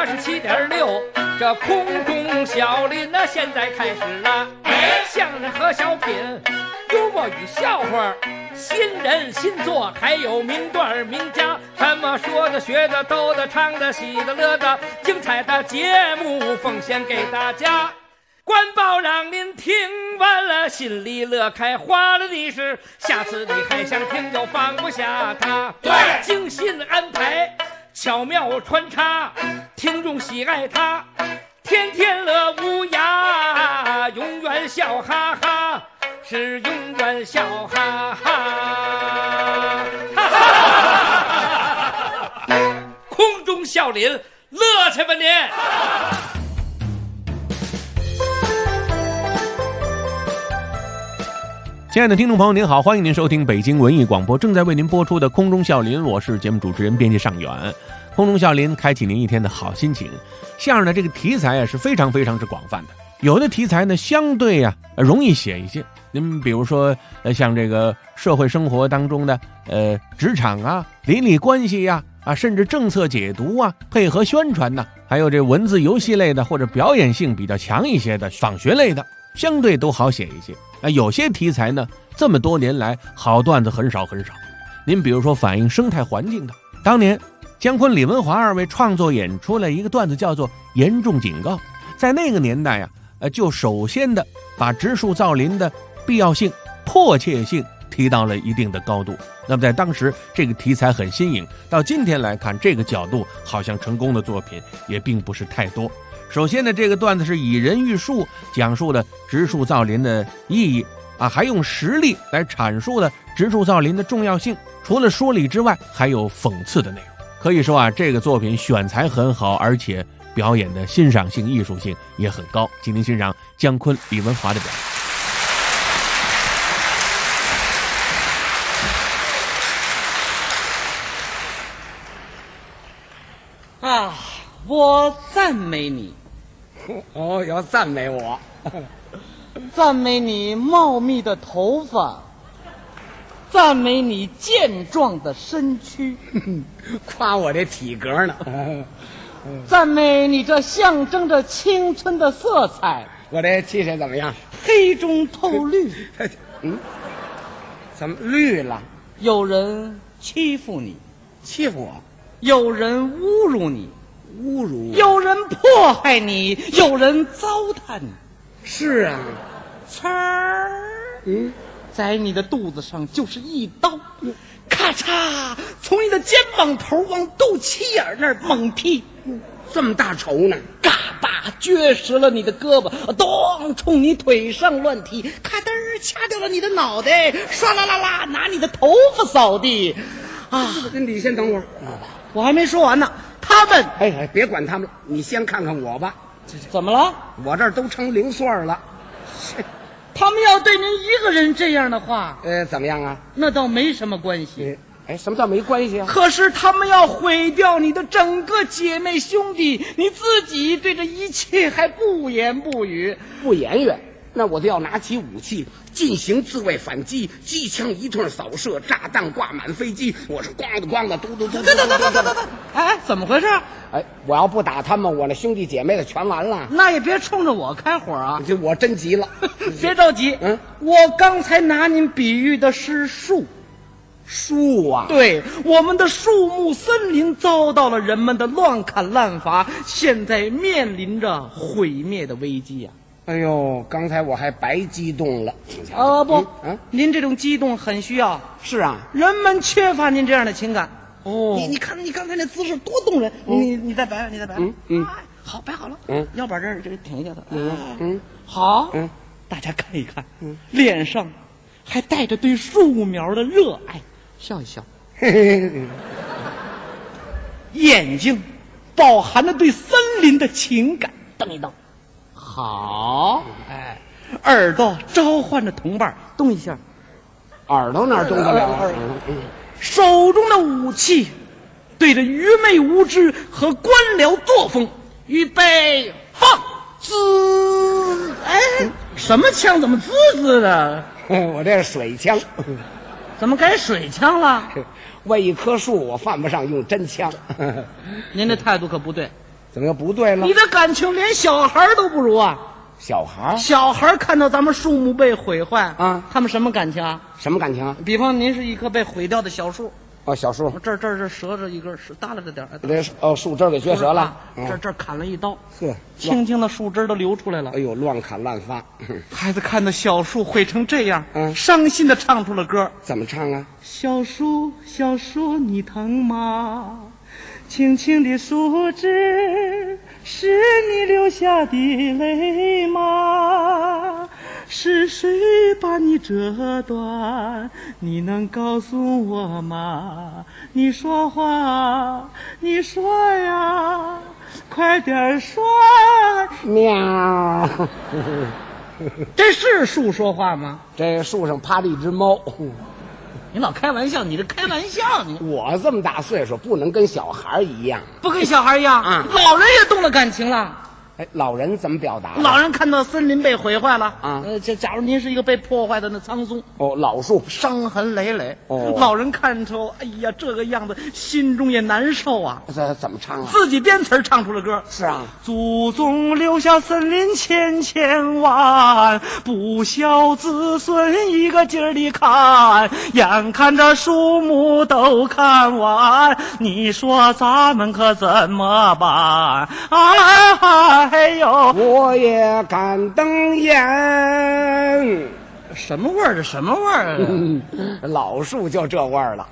87.6，这空中小林呢，现在开始了。相声和小品，幽默与笑话，新人新作，还有名段名家，什么说的、学的、逗的、唱的、喜的、乐的，精彩的节目奉献给大家。官报让您听完了，心里乐开花了的是，下次你还想听就放不下它。对，精心安排，巧妙穿插，听众喜爱它，天天乐无涯，永远笑哈哈，是永远笑哈哈。哈哈，空中笑林，乐去吧您！ 亲爱的听众朋友您好，欢迎您收听北京文艺广播正在为您播出的空中笑林，我是节目主持人编辑尚远。空中笑林开启您一天的好心情。相声的这个题材啊是非常之广泛的，有的题材呢相对容易写一些。您比如说像这个社会生活当中的职场啊、邻里关系呀甚至政策解读啊、配合宣传呢，还有这文字游戏类的或者表演性比较强一些的访学类的，相对都好写一些。有些题材呢，这么多年来好段子很少。您比如说反映生态环境的，当年姜昆、李文华二位创作演出了一个段子，叫做《严重警告》。在那个年代就首先的把植树造林的必要性、迫切性提到了一定的高度。那么在当时这个题材很新颖，到今天来看，这个角度好像成功的作品也并不是太多。首先呢，这个段子是以人喻树，讲述了植树造林的意义还用实例来阐述了植树造林的重要性。除了说理之外，还有讽刺的内容。可以说这个作品选材很好，而且表演的欣赏性、艺术性也很高。请您欣赏姜昆、李文华的表演。我赞美你。 哦，要赞美我。 赞美你茂密的头发，赞美你健壮的身躯， 夸我这体格呢。 赞美你这象征着青春的色彩。 我这气色怎么样？ 黑中透绿。 怎么绿了？ 有人欺负你， 欺负我； 有人侮辱你， 侮辱我； 有人迫害你，有人糟蹋你。 是啊， 刺儿，在你的肚子上就是一刀，咔嚓，从你的肩膀头往肚脐眼那儿猛劈， 这么大仇呢？ 嘎巴撅实了你的胳膊，咚，冲你腿上乱踢，咔噔掐掉了你的脑袋，唰啦啦啦拿你的头发扫地。 你先等会儿， 我还没说完呢。他们， 别管他们了，你先看看我吧。 怎么了？ 我这儿都成零碎了。 他们要对您一个人这样的话， 怎么样啊？ 那倒没什么关系。 什么叫没关系啊？ 可是他们要毁掉你的整个姐妹兄弟，你自己对这一切还不言不语。 不言语，那我就要拿起武器进行自卫反击，机枪一通扫射，炸弹挂满飞机，我是咣的咣的，嘟嘟嘟。 怎么回事？ 我要不打他们，我那兄弟姐妹的全完了。 那也别冲着我开火啊！ 我真急了。 别着急，我刚才拿您比喻的是树。 树啊， 对，我们的树木森林遭到了人们的乱砍滥伐，现在面临着毁灭的危机啊！ 哎呦，刚才我还白激动了。 您这种激动很需要。 是啊， 人们缺乏您这样的情感。 你看你刚才那姿势多动人。你再摆，好，摆好了。腰板这儿挺一下的。好。大家看一看，脸上还带着对树苗的热爱，笑一笑。眼睛饱含着对森林的情感，瞪一瞪。好，耳朵召唤着同伴，动一下。 耳朵哪动得了？ 手中的武器对着愚昧无知和官僚作风，预备放！滋！什么枪？怎么滋滋的？ 我这是水枪。 怎么改水枪了？ 为一棵树，我犯不上用真枪。 您这态度可不对。 怎么又不对了？ 你的感情连小孩都不如啊！ 小孩小孩看到咱们树木被毁坏啊， 他们什么感情啊？ 什么感情啊？ 比方您是一棵被毁掉的小树， 哦，小树， 这折着一根，是耷拉着点儿， 这树枝给撅折了， 这砍了一刀， 呵， 轻轻的树枝都流出来了。 哎呦，乱砍乱发。 孩子看到小树毁成这样， 嗯伤心的唱出了歌。 怎么唱啊？ 小树，小树，你疼吗？轻轻的树枝，是你流下的泪吗？是谁把你折断？你能告诉我吗？你说话，你说呀，快点说。 喵。 这是树说话吗？ 这树上趴着一只猫。 你老开玩笑，你这开玩笑，你我这么大岁数，不能跟小孩一样。 不跟小孩一样啊老人也动了感情了。 哎，老人怎么表达？ 老人看到森林被毁坏了啊假如您是一个被破坏的那苍松， 哦，老树伤痕累累。 哦老人看出，哎呀，这个样子，心中也难受啊。 这怎么唱啊？ 自己编词儿唱出了歌。 是啊， 祖宗留下森林千千万，不孝子孙一个劲儿地看，眼看着树木都看完，你说咱们可怎么办？哎呦， 我也敢瞪眼。 什么味儿？这什么味儿啊？ 老树就这味儿了。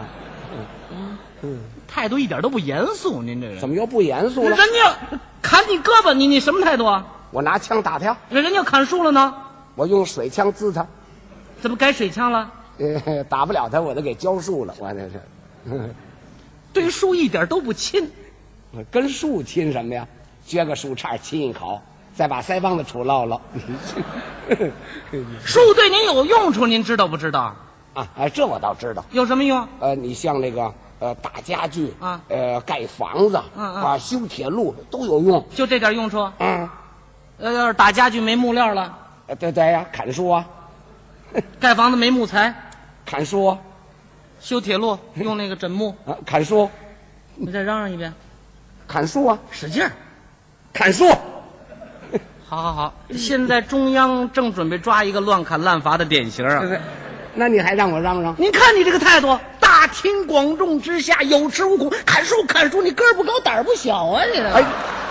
态度一点都不严肃，您这人怎么又不严肃了？ 人家砍你胳膊，你什么态度啊？ 我拿枪打他， 人家砍树了呢， 我用水枪滋他， 怎么改水枪了？ 打不了他，我都给浇树了。我这是， 对树一点都不亲。 跟树亲什么呀？撅个树杈亲一口，再把腮帮子杵落了。 树对您有用处，您知道不知道？ 啊，这我倒知道。 有什么用？ 你像那个打家具啊， 盖房子啊，修铁路都有用。 就这点用处？ 嗯， 要是打家具没木料了， 对呀，砍树啊， 盖房子没木材， 砍树啊， 修铁路用那个枕木。 砍树， 你再嚷嚷一遍， 砍树啊， 使劲儿。 砍树。 好，现在中央正准备抓一个乱砍滥伐的典型啊！ 那你还让我嚷嚷？ 您看你这个态度，大庭广众之下有恃无恐，砍树，你个儿不高胆儿不小啊！你这，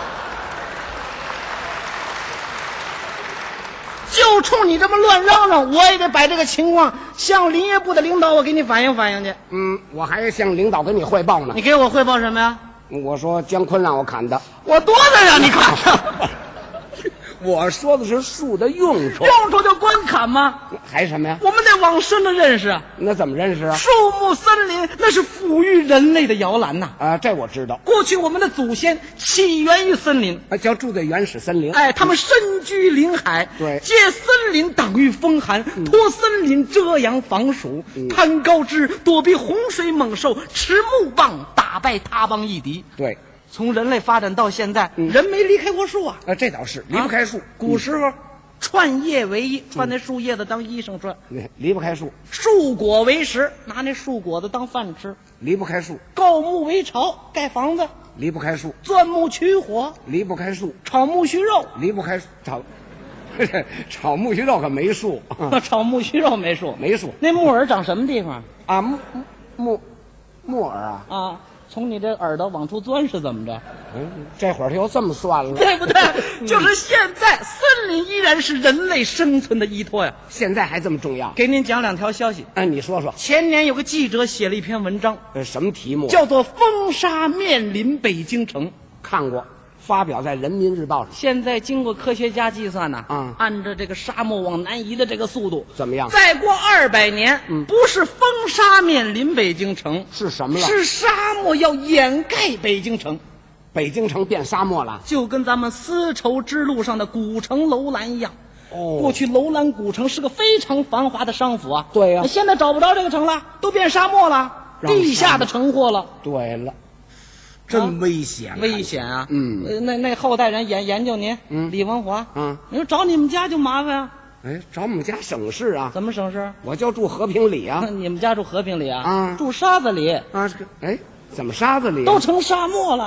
就冲你这么乱嚷嚷，我也得把这个情况向林业部的领导我给你反映反映去。 我还向领导跟你汇报呢。 你给我汇报什么呀？ 我说姜昆让我砍的。 我多大让你砍的？ 我说的是树的用处。 用处就光砍吗？ 还什么呀？ 我们得往深了认识啊。 那怎么认识啊？ 树木森林那是抚育人类的摇篮呐。 这我知道。 过去我们的祖先起源于森林， 叫住在原始森林。 他们深居林海， 对， 借森林挡御风寒，托森林遮阳防暑，攀高枝躲避洪水猛兽，持木棒打败他邦异敌。 对。 从人类发展到现在，人没离开过树啊！ 这倒是离不开树。 古时候，串叶为衣，穿那树叶子当衣裳穿； 离不开树。 树果为食，拿那树果子当饭吃； 离不开树。 构木为巢，盖房子； 离不开树。 钻木取火， 离不开树； 炒木须肉， 离不开树。炒木须肉可没树。 炒木须肉没树， 没树。 那木耳长什么地方啊？木耳啊？ 啊。从你这耳朵往出钻是怎么着？ 这会儿他又这么算了， 对不对？就是现在，森林依然是人类生存的依托呀。 现在还这么重要？ 给您讲两条消息。 你说说。 前年有个记者写了一篇文章， 什么题目？ 叫做《风沙面临北京城》。 看过，发表在《人民日报》上。 现在经过科学家计算呢，按照这个沙漠往南移的这个速度， 怎么样？ 再过200年，不是风沙面临北京城， 是什么了？ 是沙漠要掩盖北京城。 北京城变沙漠了， 就跟咱们丝绸之路上的古城楼兰一样。过去楼兰古城是个非常繁华的商府啊。 对呀。 现在找不着这个城了，都变沙漠了，地下的城货了。 对了。真危险， 危险啊！那后代人研究您，李文华，你说找你们家就麻烦啊。 找我们家省事啊？ 怎么省事？ 我就住和平里啊。 你们家住和平里啊？住沙子里啊？怎么沙子里？ 都成沙漠了。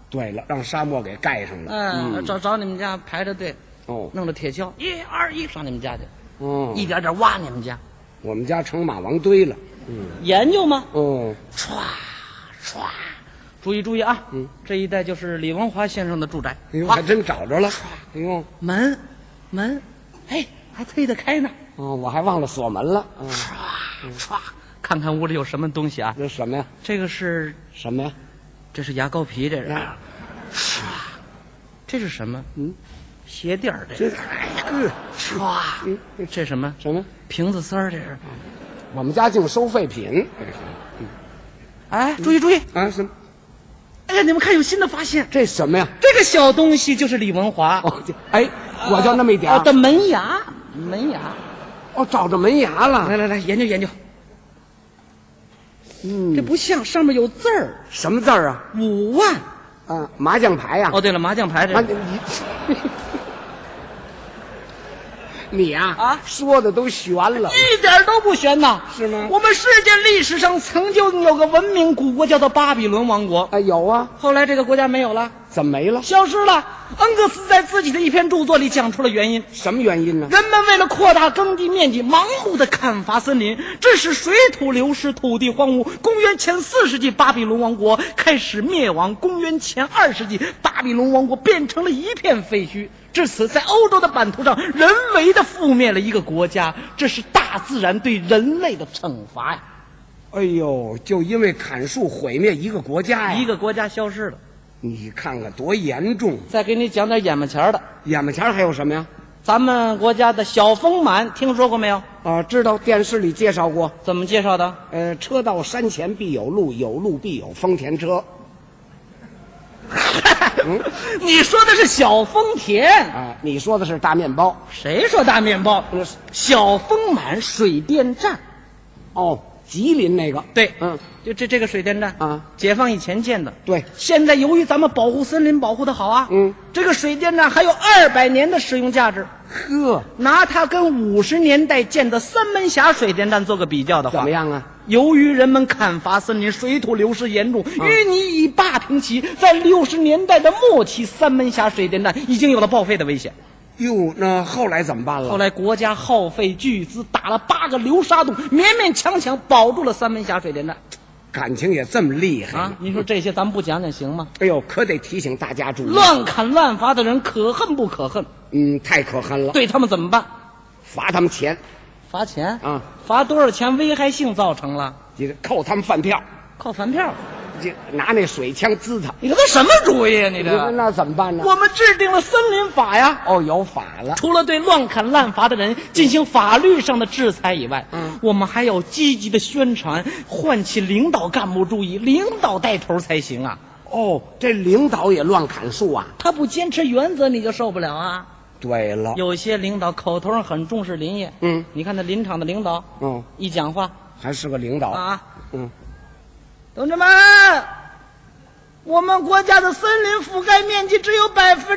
对了，让沙漠给盖上了。 找你们家排着队， 哦， 弄着铁锹，1、2、1上你们家去， 哦， 一点点挖你们家， 我们家成马王堆了。 研究吗？ 哦， 唰唰，注意啊！这一带就是李文华先生的住宅。 哎呦，还真找着了。哎呦， 门，哎，还推得开呢。 哦，我还忘了锁门了。 唰，看看屋里有什么东西啊？ 这什么呀？ 这个是什么呀？ 这是牙膏皮，这是。唰，这是什么？鞋垫儿，这是。唰，这什么？ 什么？ 瓶子丝儿，这是。 我们家净收废品。 哎，注意啊！什么？ 哎呀，你们看，有新的发现。 这什么呀？ 这个小东西就是李文华。 哦，哎，我就那么一点的门牙。 哦，找着门牙了。 来，研究。这不像，上面有字儿。 什么字儿啊 ？5万。 啊，麻将牌呀。 哦，对了，麻将牌这。 你呀啊， 说的都悬了， 一点都不悬呐， 是吗？ 我们世界历史上曾经有个文明古国叫做巴比伦王国， 有啊， 后来这个国家没有了， 怎么没了？ 消失了。恩格斯在自己的一篇著作里讲出了原因。 什么原因呢？ 人们为了扩大耕地面积，盲目的砍伐森林，致使水土流失，土地荒芜。公元前4世纪，巴比伦王国开始灭亡。公元前2世纪，巴比伦王国变成了一片废墟。至此，在欧洲的版图上，人为的覆灭了一个国家，这是大自然对人类的惩罚呀！ 哎呦，就因为砍树毁灭一个国家呀， 一个国家消失了。 你看看多严重！ 再给你讲点眼巴前的。 眼巴前还有什么呀？ 咱们国家的小丰满，听说过没有？ 啊，知道，电视里介绍过。 怎么介绍的？ 车到山前必有路，有路必有丰田车。 你说的是小丰田啊，你说的是大面包。 谁说大面包？小丰满水电站。 哦，吉林那个。 对，就这个水电站啊， 解放以前建的。 对， 现在由于咱们保护森林保护的好啊，这个水电站还有200年的使用价值。 呵， 拿它跟50年代建的三门峡水电站做个比较的话， 怎么样啊？ 由于人们砍伐森林，水土流失严重，淤泥已霸平期。在60年代的末期，三门峡水电站已经有了报废的危险。 哟，那后来怎么办了？ 后来国家耗费巨资打了8个流沙洞，勉勉强强保住了三门峡水电站。 感情也这么厉害啊！您说这些咱们不讲讲行吗？ 哎呦，可得提醒大家注意， 乱砍乱伐的人可恨不可恨？ 太可恨了。 对他们怎么办？ 罚他们钱。 罚钱啊？ 罚多少钱？危害性造成了， 扣他们饭票。 扣饭票？ 就拿那水枪滋他。 你这什么主意啊？你这那怎么办呢？ 我们制定了森林法呀。 哦，有法了。 除了对乱砍滥伐的人进行法律上的制裁以外，我们还要积极的宣传，唤起领导干部注意，领导带头才行啊。 哦，这领导也乱砍树啊？ 他不坚持原则，你就受不了啊。 对了， 有些领导口头上很重视林业，你看那林场的领导，一讲话还是个领导啊，同志们，我们国家的森林覆盖面积只有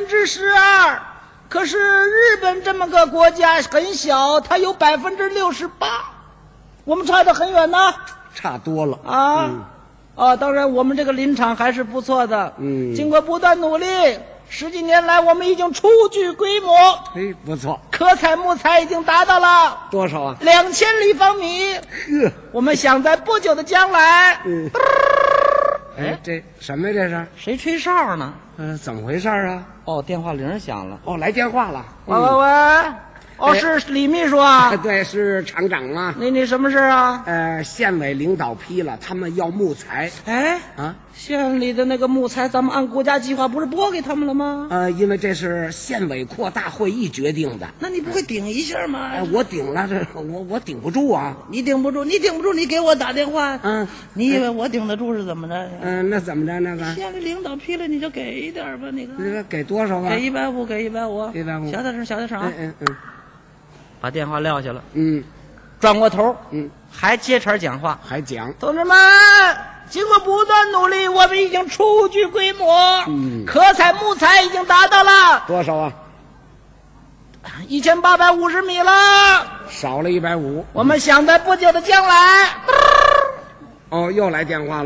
12%，可是日本这么个国家很小，它有68%，我们差得很远呢， 差多了啊。当然我们这个林场还是不错的，经过不断努力，10几年来我们已经初具规模， 不错， 可采木材已经达到了多少啊 ？2000立方米。 呵， 我们想在不久的将来， 这什么呀？这是谁吹哨呢？ 怎么回事啊？ 哦，电话铃响了。 哦，来电话了。 喂，是李秘书啊？ 对，是厂长啊。 你什么事啊？ 县委领导批了，他们要木材。 县里的那个木材，咱们按国家计划不是拨给他们了吗？ 因为这是县委扩大会议决定的。 那你不会顶一下吗？ 我顶了，我顶不住啊！ 你顶不住，你给我打电话。你以为我顶得住是怎么着？ 那怎么着那个？ 县里领导批了，你就给一点吧，你看。 那个给多少啊？ 给150，给150。 150。 小点声啊！把电话撂下了。转过头，还接茬讲话， 还讲。 同志们，经过不断努力，我们已经初具规模，可采木材已经达到了多少啊 ？1850米了， 少了150。 我们想在不久的将来， 又来电话了。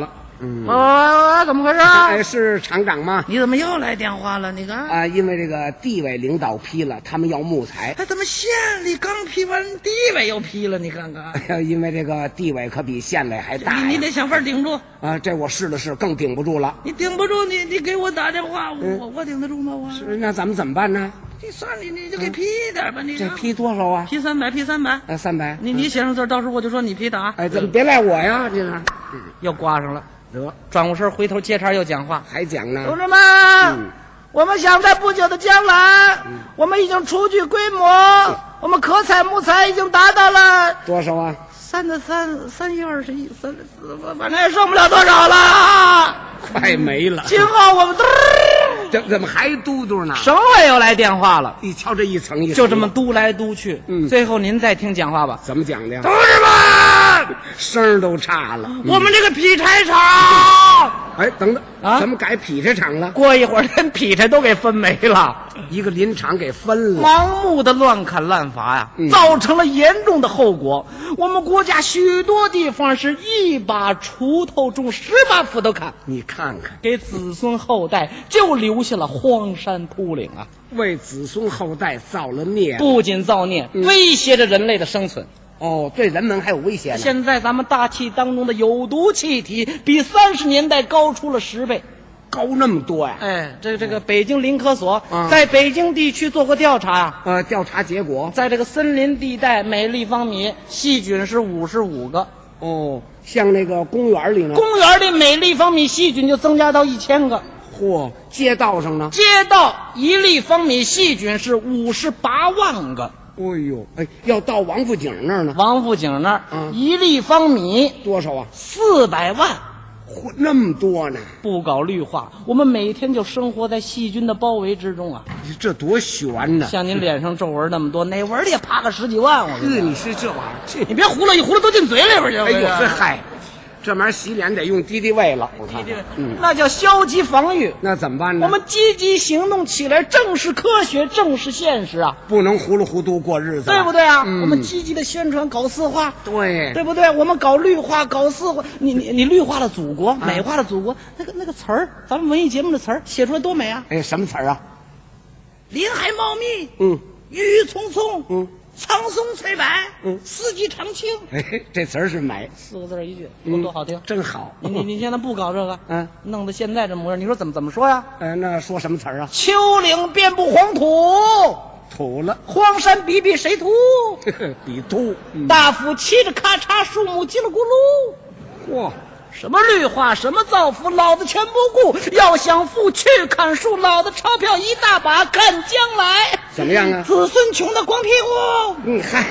怎么回事？ 哎，是厂长吗？ 你怎么又来电话了？你看啊，因为这个地委领导批了，他们要木材。 哎，怎么县里刚批完，地委又批了？你看看， 因为这个地委可比县委还大呀。 你得想法顶住啊！这我试了试，更顶不住了。 你顶不住，你给我打电话，我顶得住吗？ 是，那咱们怎么办呢？ 你算你就给批点吧，你这批多少啊？ 批300，批300。 300。 你写上字，到时候我就说你批的啊。 哎，怎么别赖我呀？这个又挂上了。得，转过身回头接茬又讲话， 还讲呢。 同志们，我们想在不久的将来，我们已经初具规模，我们可采木材已经达到了多少啊 ？3的3月21，反正也剩不了多少了， 快没了。 今后我们怎么还嘟嘟呢？ 省委又来电话了， 你瞧这一层一层， 就这么嘟来嘟去。最后您再听讲话吧。 怎么讲的呀？ 同志们， 声都差了。 我们这个劈柴厂， 哎，等等啊， 怎么改劈柴厂了？ 过一会儿连劈柴都给分没了， 一个林场给分了。 盲目的乱砍滥伐呀，造成了严重的后果。我们国家许多地方是一把锄头种10把斧头砍， 你看看， 给子孙后代就留下了荒山秃岭啊！ 为子孙后代造了孽， 不仅造孽，威胁着人类的生存。 哦，对人们还有威胁呢。 现在咱们大气当中的有毒气体比30年代高出了10倍， 高那么多呀？ 哎，这个北京林科所在北京地区做过调查呀。 调查结果， 在这个森林地带每立方米细菌是55个。 哦，像那个公园里呢？ 公园里每立方米细菌就增加到1000个。 嚯，街道上呢？ 街道1立方米细菌是58万个。 哎呦，哎，要到王府井那儿呢？ 王府井那儿，1立方米多少啊 ？400万。 嚯，那么多呢！ 不搞绿化，我们每天就生活在细菌的包围之中啊！ 这多悬呢！ 像您脸上皱纹那么多，哪纹里也爬个10几万。我你是这玩意儿， 你别胡了，一胡了都进嘴里边去。 哎呦，这嗨，这玩意儿洗脸得用敌敌畏了。我看， 那叫消极防御。 那怎么办呢？ 我们积极行动起来，正是科学，正是现实啊！ 不能糊里糊涂过日子， 对不对啊？我们积极的宣传，搞4化， 对不对？我们搞绿化，搞4化。你绿化了祖国，美化了祖国，那个词儿，咱们文艺节目的词儿写出来多美啊！ 哎，什么词儿啊？ 林海茂密，郁郁葱葱，苍松翠柏，四季常青。 哎，这词儿是美 ，4个字一句，多好听， 真好。 你现在不搞这个，弄得现在这模样，你说怎么说呀？ 那说什么词儿啊？ 丘陵遍布黄土， 土了； 荒山比比谁秃？ 比秃。 大斧骑着咔嚓，树木叽里咕噜。 嚯！ 什么绿化，什么造福，老子全不顾。要想富，去砍树，老子钞票一大把，看将来。 怎么样啊？ 子孙穷的光屁股。 你嗨，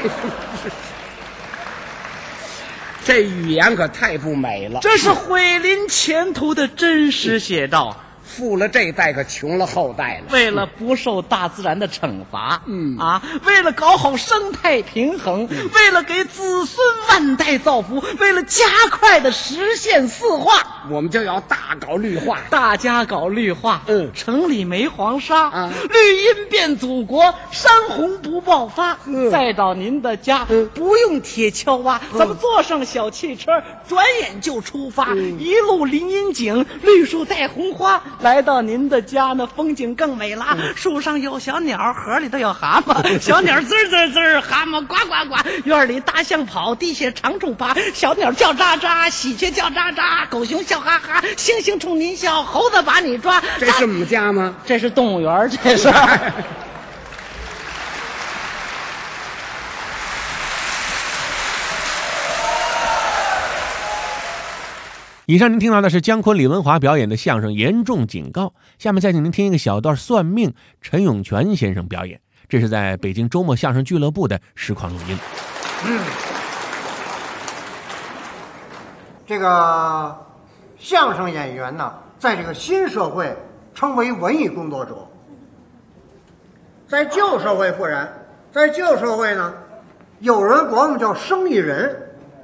这语言可太不美了。 这是毁林前途的真实写照。 富了这代，可穷了后代了。 为了不受大自然的惩罚，为了搞好生态平衡，为了给子孙万代造福，为了加快的实现4化， 我们就要大搞绿化。 大家搞绿化，城里没黄沙，绿荫遍祖国，山洪不爆发。再到您的家，不用铁锹挖，咱们坐上小汽车，转眼就出发，一路林荫景，绿树带红花。来到您的家呢，风景更美啦。树上有小鸟，河里头有蛤蟆，小鸟滋滋滋，蛤蟆呱呱呱。院里大象跑，地下长虫爬，小鸟叫喳喳，喜鹊叫喳喳，狗熊笑哈哈，猩猩冲您笑，猴子把你抓。 这是我们家吗？ 这是动物园，这是。 以上您听到的是姜昆、李文华表演的相声《严重警告》，下面再请您听一个小段算命，陈永泉先生表演，这是在北京周末相声俱乐部的实况录音。 这个相声演员呢，在这个新社会称为文艺工作者，在旧社会不然，在旧社会呢，有人管我们叫生意人。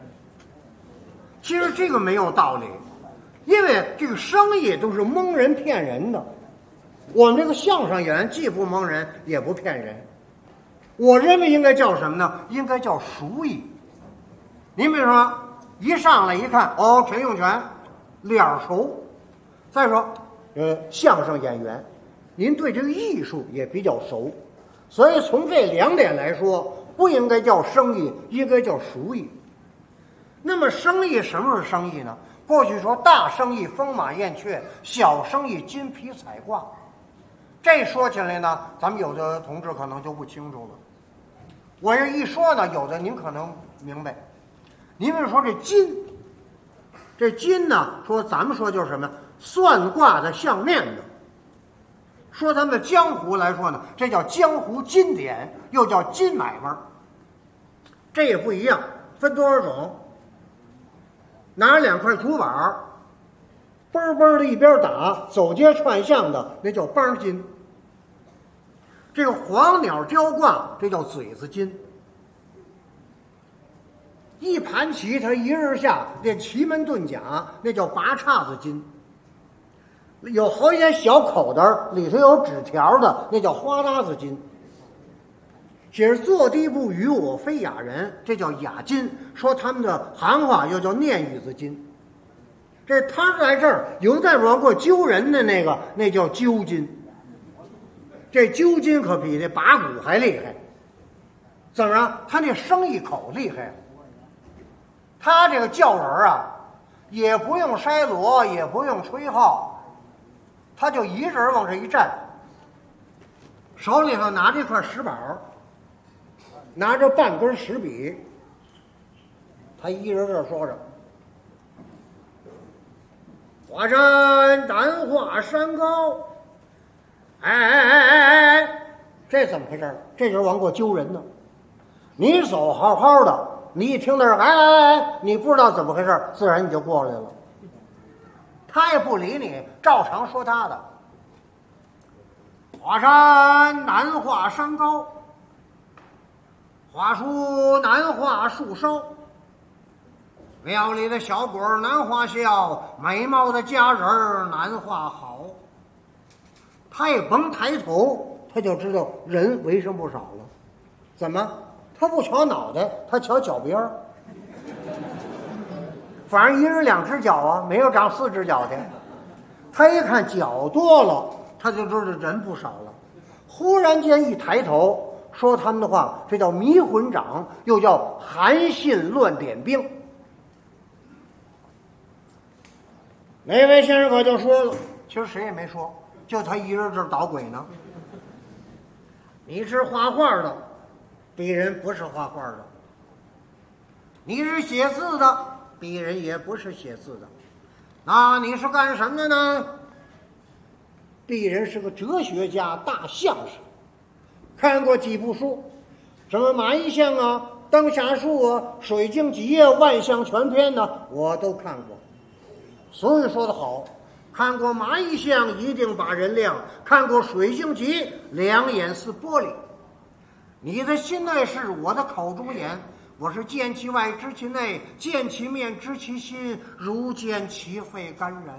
其实这个没有道理，因为这个生意都是蒙人骗人的。我们这个相声演员既不蒙人也不骗人，我认为应该叫什么呢？应该叫熟艺。您比如说，一上来一看，陈永泉脸熟。再说，相声演员，您对这个艺术也比较熟，所以从这2点来说，不应该叫生意，应该叫熟艺。那么生意什么是生意呢？过去说大生意风马燕雀，小生意金皮彩挂。这说起来呢，咱们有的同志可能就不清楚了。我这一说呢，有的您可能明白。您比如说这金呢，说咱们说就是什么算卦的相面的。说咱们江湖来说呢，这叫江湖金典，又叫金买卖。这也不一样，分多少种。拿2块竹板，嘣嘣的一边打，走街串巷的，那叫梆金。这个黄鸟交挂，这叫嘴子金。一盘棋，他一日下，练奇门遁甲，那叫拔叉子金。有好些小口袋里头有纸条的，那叫花搭子金。写着坐地不语，我非雅人，这叫雅金。说他们的行话又叫念语子金。这他在这儿有在往过揪人的那个，那叫揪金。这揪金可比那拔骨还厉害。怎么着？他那生意口厉害。他这个叫人啊，也不用筛锣，也不用吹号，他就一人往这一站，手里头拿着一块石板，拿着半根石笔，他一人这说着：“华山丹化山高。”哎，这怎么回事？这就是往过揪人呢。你走好好的，你一听那儿哎，你不知道怎么回事，自然你就过来了。他也不理你，照常说他的。华山难化山高，花树难化树梢，庙里的小鬼难化笑，美貌的佳人难化好。他也甭抬头，他就知道人为什么不少了。怎么？他不瞧脑袋，他瞧脚边儿。反正一人2只脚啊，没有长4只脚的。他一看脚多了，他就知道人不少了。忽然间一抬头，说他们的话，这叫迷魂掌，又叫韩信乱点兵。那位先生可就说了，其实谁也没说，就他一人这儿捣鬼呢。你是画画的，鄙人不是画画的；你是写字的，鄙人也不是写字的。那你是干什么的呢？鄙人是个哲学家、大相声，看过几部书，什么马一相啊、灯下树啊、水镜集啊、万象全篇呢，我都看过。所以说的好，看过马一相一定把人亮，看过水镜集两眼似玻璃。你的心内是我的口中言，我是见其外知其内，见其面知其心，如见其肺肝然。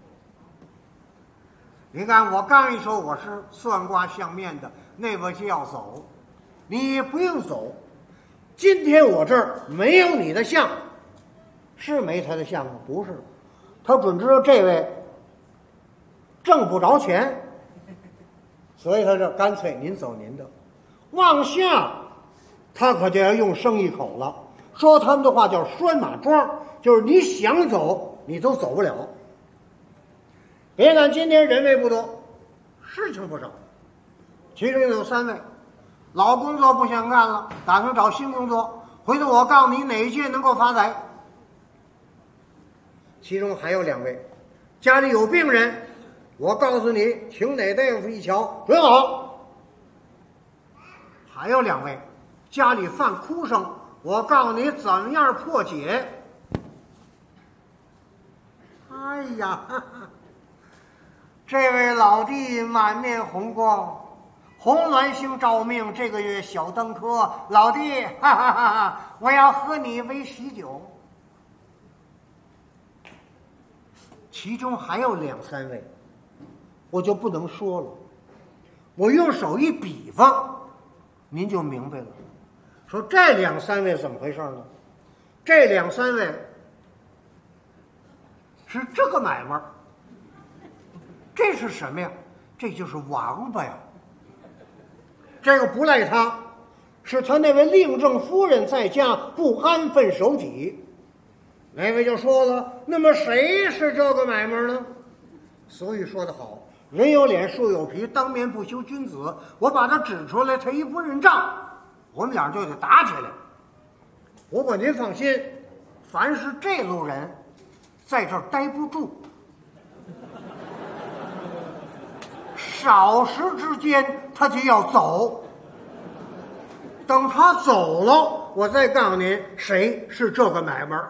你看我刚一说我是算卦相面的，那位就要走，你不用走。今天我这儿没有你的相，是没他的相吗？不是，他准知道这位挣不着钱，所以他这干脆您走您的。往下他可就要用生意口了，说他们的话叫拴马桩，就是你想走你都走不了。别看今天人位不多，事情不少，其中有3位老工作不想干了，打算找新工作，回头我告诉你哪一届能够发财。其中还有2位家里有病人，我告诉你请哪大夫一瞧准好。还有2位家里犯哭声，我告诉你怎么样破解。哎呀，哈哈，这位老弟满面红光，红鸾星照命，这个月小登科，老弟，哈哈哈哈，我要和你为喜酒。其中还有2、3位我就不能说了，我用手一比方您就明白了。说这2、3位怎么回事呢？这2、3位是这个买卖。这是什么呀？这就是王八呀。这个不赖他，是他那位令正夫人在家不安分守己。那位就说了，那么谁是这个买卖呢？所以说得好，人有脸树有皮，当面不修君子。我把他指出来，他一不认账，我们俩就得打起来。不过您放心，凡是这路人在这儿待不住，少时之间他就要走。等他走了，我再告诉您谁是这个买卖。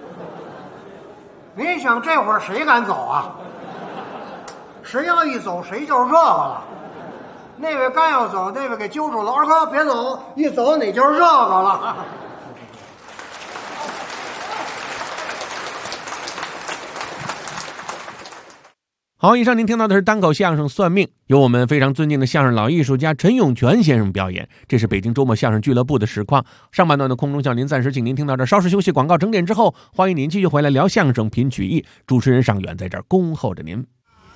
您想这会儿谁敢走啊？谁要一走，谁就是这个了。那位刚要走，那位给揪住了，二哥别走，一走你就是这个了。 好，以上您听到的是单口相声算命，由我们非常尊敬的相声老艺术家陈永泉先生表演。这是北京周末相声俱乐部的实况。上半段的空中笑林暂时请您听到这，稍事休息，广告整点之后，欢迎您继续回来聊相声品曲艺。主持人尚远在这儿恭候着您。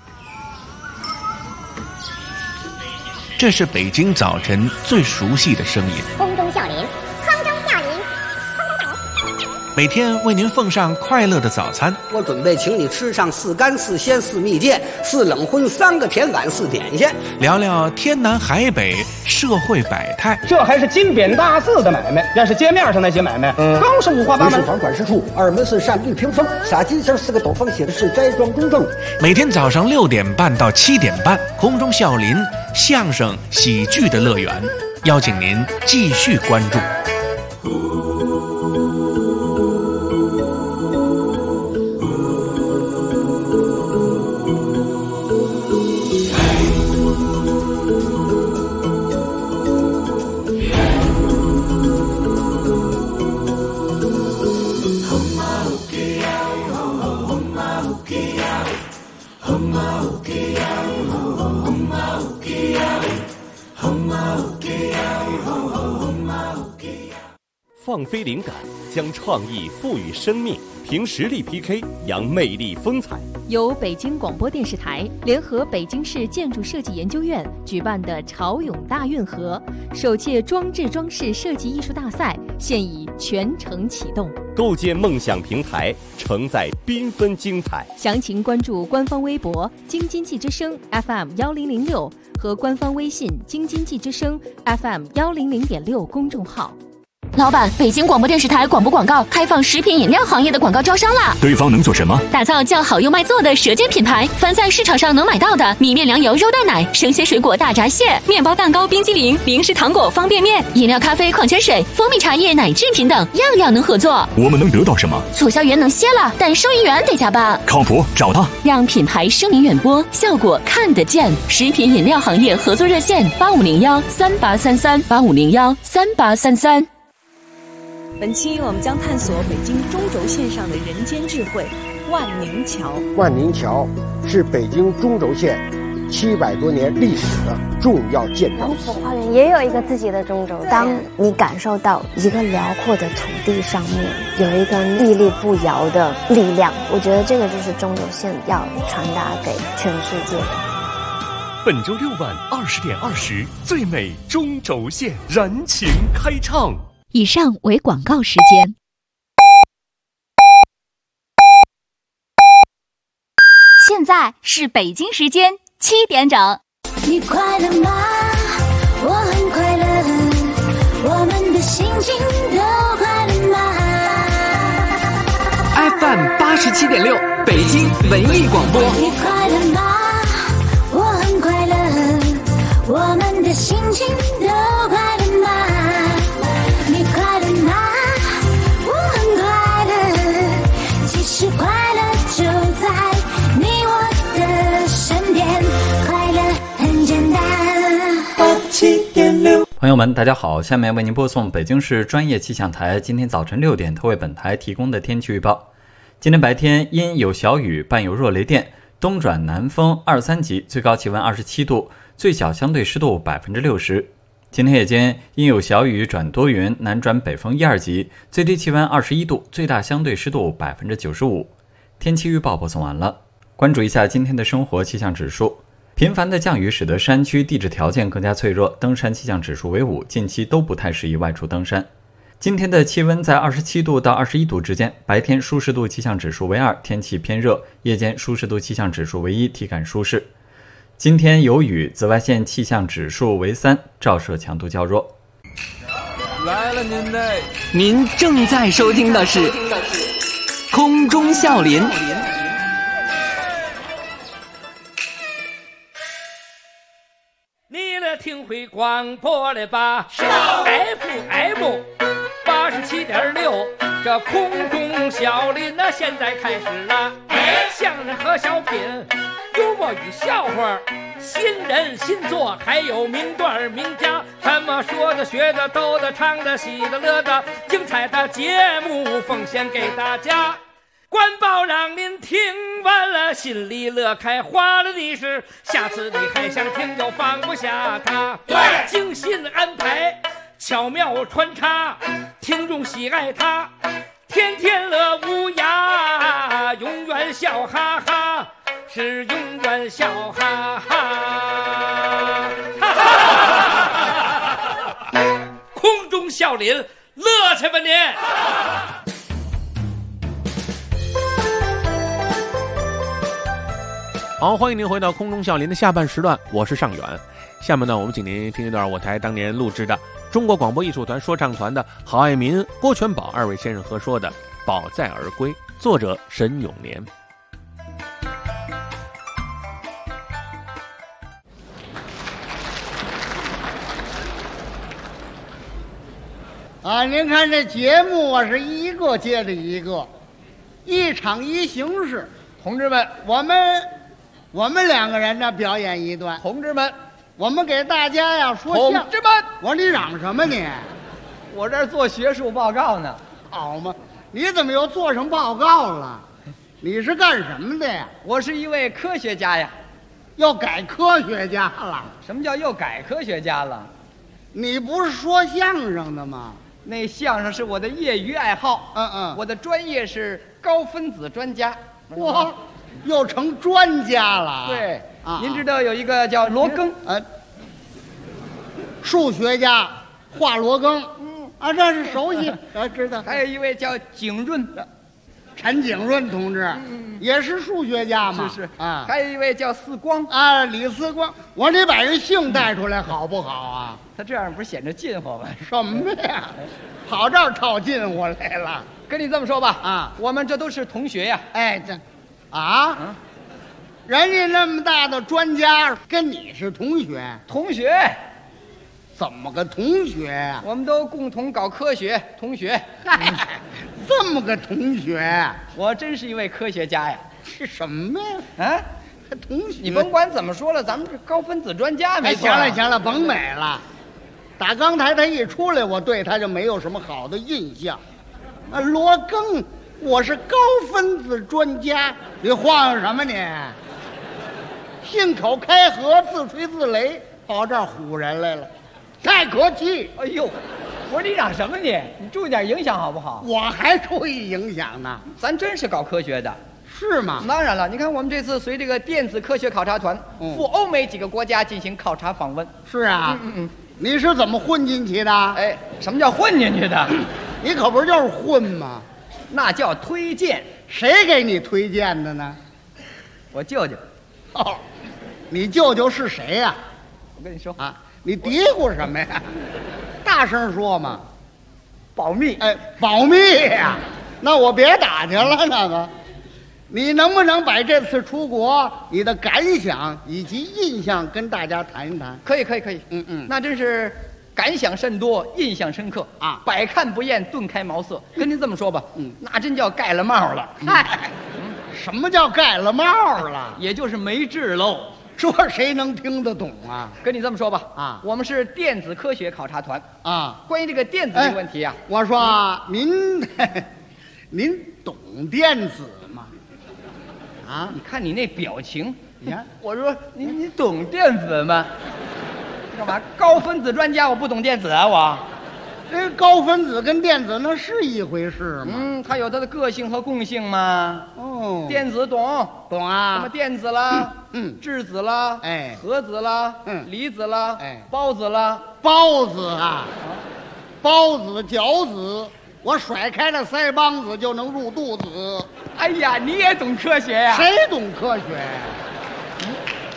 这是北京早晨最熟悉的声音， 空中笑林，空中笑林， 每天为您奉上快乐的早餐。 我准备请你吃上4干4鲜4蜜饯4冷荤3个甜碗4点心， 聊聊天南海北社会百态。 这还是金匾大字的买卖，要是街面上那些买卖，更是五花八门。 房管事处2门是扇绿屏风，洒金星4个斗方，写的是斋庄公正。 每天早上6点半到7点半，空中笑林相声喜剧的乐园，邀请您继续关注。 放飞灵感，将创意赋予生命，凭实力 PK， 扬魅力风采。 由北京广播电视台联合北京市建筑设计研究院举办的潮涌大运河首届装置装饰设计艺术大赛现已全程启动， 构建梦想平台，承载缤纷精彩。 详情关注官方微博京津冀之声 FM1006 和官方微信京津冀之声 FM100.6公众号。 老板，北京广播电视台广播广告开放食品饮料行业的广告招商啦！ 对方能做什么？ 打造叫好又卖座的舌尖品牌，凡在市场上能买到的米面粮油肉蛋奶、生鲜水果大闸蟹、面包蛋糕、冰激凌、零食糖果、方便面、饮料、咖啡、矿泉水、蜂蜜茶叶、奶制品等，样样能合作。 我们能得到什么？ 促销员能歇了，但收银员得加班。 靠谱，找他， 让品牌声名远播，效果看得见。食品饮料行业合作热线8501383385013833。 本期我们将探索北京中轴线上的人间智慧——万宁桥。 万宁桥是北京中轴线700多年历史的重要建筑。 龙府花园也有一个自己的中轴线。当你感受到一个辽阔的土地上面有一个屹立不摇的力量，我觉得这个就是中轴线要传达给全世界的。 本周6晚20点20，最美中轴线燃情开唱。 以上为广告时间。 现在是北京时间7点整。 你快乐吗？我很快乐，我们的心情都快乐吗 ？FM87.6，北京文艺广播。 你快乐吗？我很快乐，我们的心情都快乐吗？你快乐吗？我很快乐，其实快乐就在你我的身边，快乐很简单。87.6， 朋友们，大家好，下面为您播送北京市专业气象台今天早晨6点特为本台提供的天气预报。今天白天阴有小雨，伴有弱雷电，东转南风2、3级，最高气温27度，最小相对湿度60%。今天夜间阴有小雨转多云，南转北风1、2级，最低气温21度，最大相对湿度95%。 天气预报播送完了，关注一下今天的生活气象指数。频繁的降雨使得山区地质条件更加脆弱，登山气象指数为5，近期都不太适宜外出登山。今天的气温在27度到21度之间，白天舒适度气象指数为2，天气偏热；夜间舒适度气象指数为1，体感舒适。今天有雨，紫外线气象指数为3，照射强度较弱。 来了您正在收听的是空中笑林。 你来听会广播了吧？FM 87.6，这空中笑林那现在开始了。相声和小品，幽默与笑话，新人新作，还有名段名家，什么说的、学的、逗的、唱的、喜的、乐的，精彩的节目奉献给大家。官报让您听完了心里乐开花了的是，下次你还想听就放不下它。对，精心安排，巧妙穿插，听众喜爱它，天天乐无涯，永远笑哈哈，是永远笑哈哈。空中笑林，乐去吧您！ 好，欢迎您回到空中笑林的下半时段，我是尚远。下面呢，我们请您听一段我台当年录制的中国广播艺术团说唱团的郝爱民、郭全宝二位先生合说的《宝在而归》，作者沈永年。 您看这节目啊，是一个接着一个，一场一形式。 同志们， 我们两个人呢表演一段。 同志们， 我们给大家呀说相声。 同志们， 我说你嚷什么你？ 我这儿做学术报告呢。 好嘛，你怎么又做上报告了？你是干什么的呀？ 我是一位科学家呀。 又改科学家了？ 什么叫又改科学家了？ 你不是说相声的吗？ 那相声是我的业余爱好。我的专业是高分子专家。 哇，又成专家了。 对，您知道有一个叫罗庚， 数学家华罗庚。这是熟悉，知道。 还有一位叫景润， 陈景润同志，也是数学家嘛。 是还有一位叫四光李四光。我说你把人姓带出来好不好啊？ 他这样不是显着近乎吗？ 什么呀？跑这儿套近乎来了。 跟你这么说吧，我们这都是同学呀。 人家那么大的专家，跟你是同学？ 同学？ 怎么个同学呀？ 我们都共同搞科学，同学。 这么个同学， 我真是一位科学家呀。 是什么呀？同学， 你甭管怎么说了，咱们是高分子专家，没错。 行了，甭美了。打刚才他一出来，我对他就没有什么好的印象。罗庚，我是高分子专家，你晃悠什么你？信口开河，自吹自擂，跑这儿唬人来了，太可气！ 哎呦，我说你嚷什么你？你注意点影响好不好？ 我还注意影响呢。 咱真是搞科学的。 是吗？ 当然了，你看我们这次随这个电子科学考察团赴欧美几个国家进行考察访问。 是啊。你是怎么混进去的？ 什么叫混进去的？ 你可不是就是混吗？ 那叫推荐。 谁给你推荐的呢？ 我舅舅。 你舅舅是谁呀？ 我跟你说你嘀咕什么呀？大声说嘛。 保密。 保密呀。那我别打去了，那个。你能不能把这次出国你的感想以及印象跟大家谈一谈？ 可以。那真是感想甚多，印象深刻百看不厌，顿开茅塞。跟您这么说吧，那真叫盖了帽了。 什么叫盖了帽了？ 也就是没治喽。 这谁能听得懂啊？ 跟你这么说吧，我们是电子科学考察团关于这个电子这个问题我说您懂电子吗？ 你看你那表情，我说你懂电子吗？干嘛？高分子专家我不懂电子啊？ 这高分子跟电子那是一回事吗？ 它有它的个性和共性嘛。 哦， 电子懂啊， 什么电子啦，质子啦，核子啦，离子啦，孢子啦， 孢子啊，孢子、角子，我甩开了腮帮子就能入肚子。 哎呀，你也懂科学呀？ 谁懂科学呀？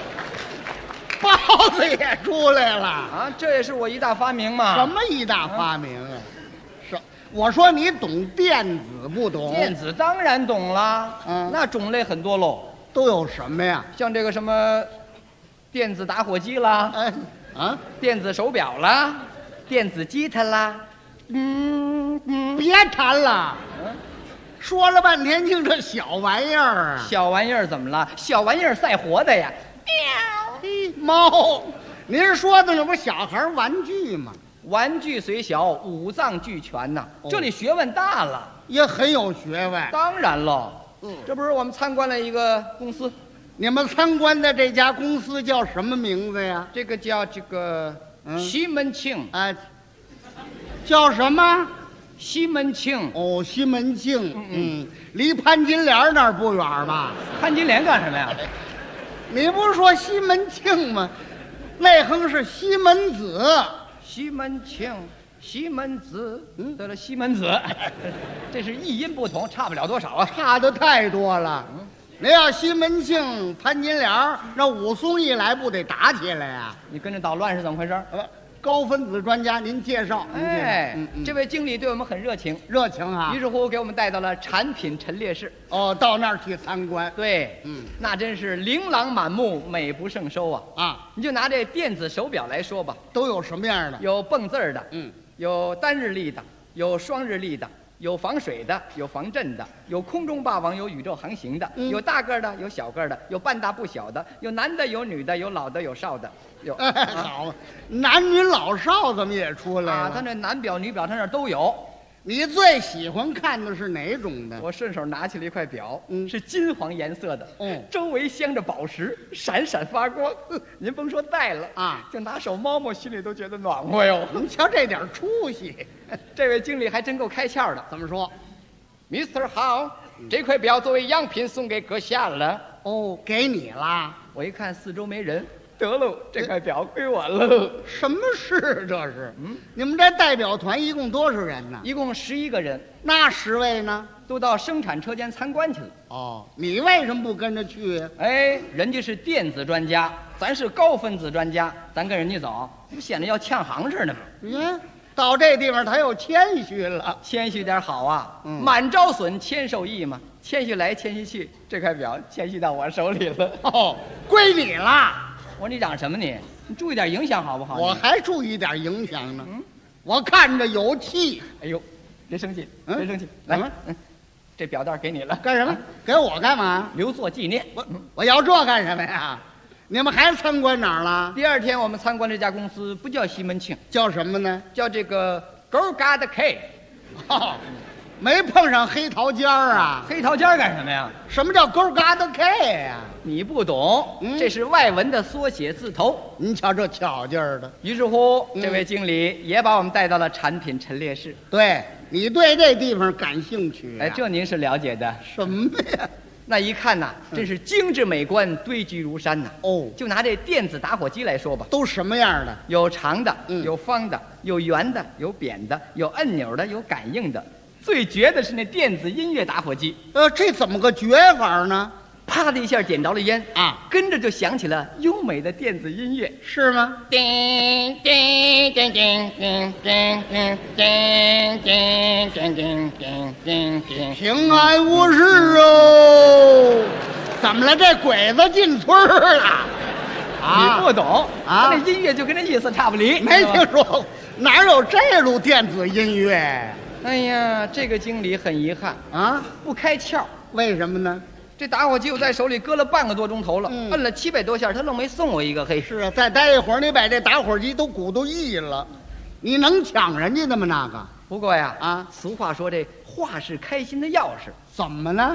包子也出来了啊！这也是我一大发明嘛。 什么一大发明啊？是我说你懂电子不懂？ 电子当然懂啦。那种类很多喽。 都有什么呀？ 像这个什么电子打火机啦，电子手表啦，电子吉他啦。 别谈了。说了半天净这小玩意儿啊！ 小玩意儿怎么了？小玩意儿赛活的呀！ 猫，您是说的那不小孩玩具吗？ 玩具虽小，五脏俱全呐。这里学问大了， 也很有学问。 当然了，这不是我们参观了一个公司， 你们参观的这家公司叫什么名字呀？ 这个叫西门庆啊，叫什么？ 西门庆。 哦，西门庆。离潘金莲那儿不远吧？ 潘金莲干什么呀？ 你不是说西门庆吗？内横是西门子。 西门庆，西门子，对了，西门子，这是译音不同，差不了多少啊， 差的太多了。您要西门庆、潘金莲，那武松一来不得打起来呀？ 你跟着捣乱是怎么回事？ 高分子专家，您介绍。 这位经理对我们很热情， 热情啊！ 于是乎给我们带到了产品陈列室。 哦，到那儿去参观。 对，那真是琳琅满目，美不胜收啊！你就拿这电子手表来说吧， 都有什么样的？ 有蹦字儿的，有单日历的，有双日历的，有防水的，有防震的，有空中霸王，有宇宙航行的，有大个的，有小个的，有半大不小的，有男的，有女的，有老的，有少的。 好，男女老少怎么也出来了？ 他那男表女表他那都有。 你最喜欢看的是哪种的？ 我顺手拿起了一块表，是金黄颜色的，周围镶着宝石，闪闪发光。您甭说戴了啊，就拿手摸摸，心里都觉得暖和哟。 您瞧这点出息， 这位经理还真够开窍的。 怎么说 ？Mr. 好，这块表作为样品送给阁下了。 哦，给你啦。 我一看四周没人。得喽，这块表归我了。 什么事这是？你们这代表团一共多少人呢？ 一共11个人。 那10位呢？ 都到生产车间参观去了。 哦，你为什么不跟着去呀？ 人家是电子专家，咱是高分子专家，咱跟人家走，不显得要呛行似的吗？ 到这地方他又谦虚了， 谦虚点好啊。满招损，谦受益嘛。谦虚来，谦虚去，这块表谦虚到我手里了。 哦，归你了。 我说你嚷什么你？你注意点影响好不好？ 我还注意点影响呢。我看着有气。 哎呦，别生气，别生气。来，这表带给你了。 干什么？给我干嘛？ 留作纪念。 我要这干什么呀？你们还参观哪儿了？ 第2天我们参观这家公司，不叫西门庆， 叫什么呢？ 叫这个 Golgard K。 没碰上黑桃尖儿啊？ 黑桃尖儿干什么呀？ 什么叫 Golgard K 呀？ 你不懂，这是外文的缩写字头。 您瞧这巧劲儿的。 于是乎，这位经理也把我们带到了产品陈列室。 对，你对这地方感兴趣啊？ 这您是了解的。 什么呀？ 那一看呐，真是精致美观，堆积如山呐。就拿这电子打火机来说吧， 都什么样的？ 有长的，有方的，有圆的，有扁的，有按钮的，有感应的。最绝的是那电子音乐打火机。 这怎么个绝法呢？ 啪的一下点着了烟啊，跟着就响起了优美的电子音乐， 是吗？ 叮叮叮叮叮叮叮叮叮叮叮叮叮， 平安无事哦。怎么了？这鬼子进村了？ 你不懂啊？那音乐就跟这意思差不离。 没听说过，哪有这路电子音乐？ 哎呀，这个经理很遗憾啊， 不开窍。 为什么呢？ 这打火机我在手里搁了半个多钟头了，摁了700多下，他愣没送我一个。嘿， 是啊，再待一会儿，你把这打火机都鼓捣溢了，你能抢人家的吗？那个。 不过呀，俗话说这话是开心的钥匙， 怎么呢？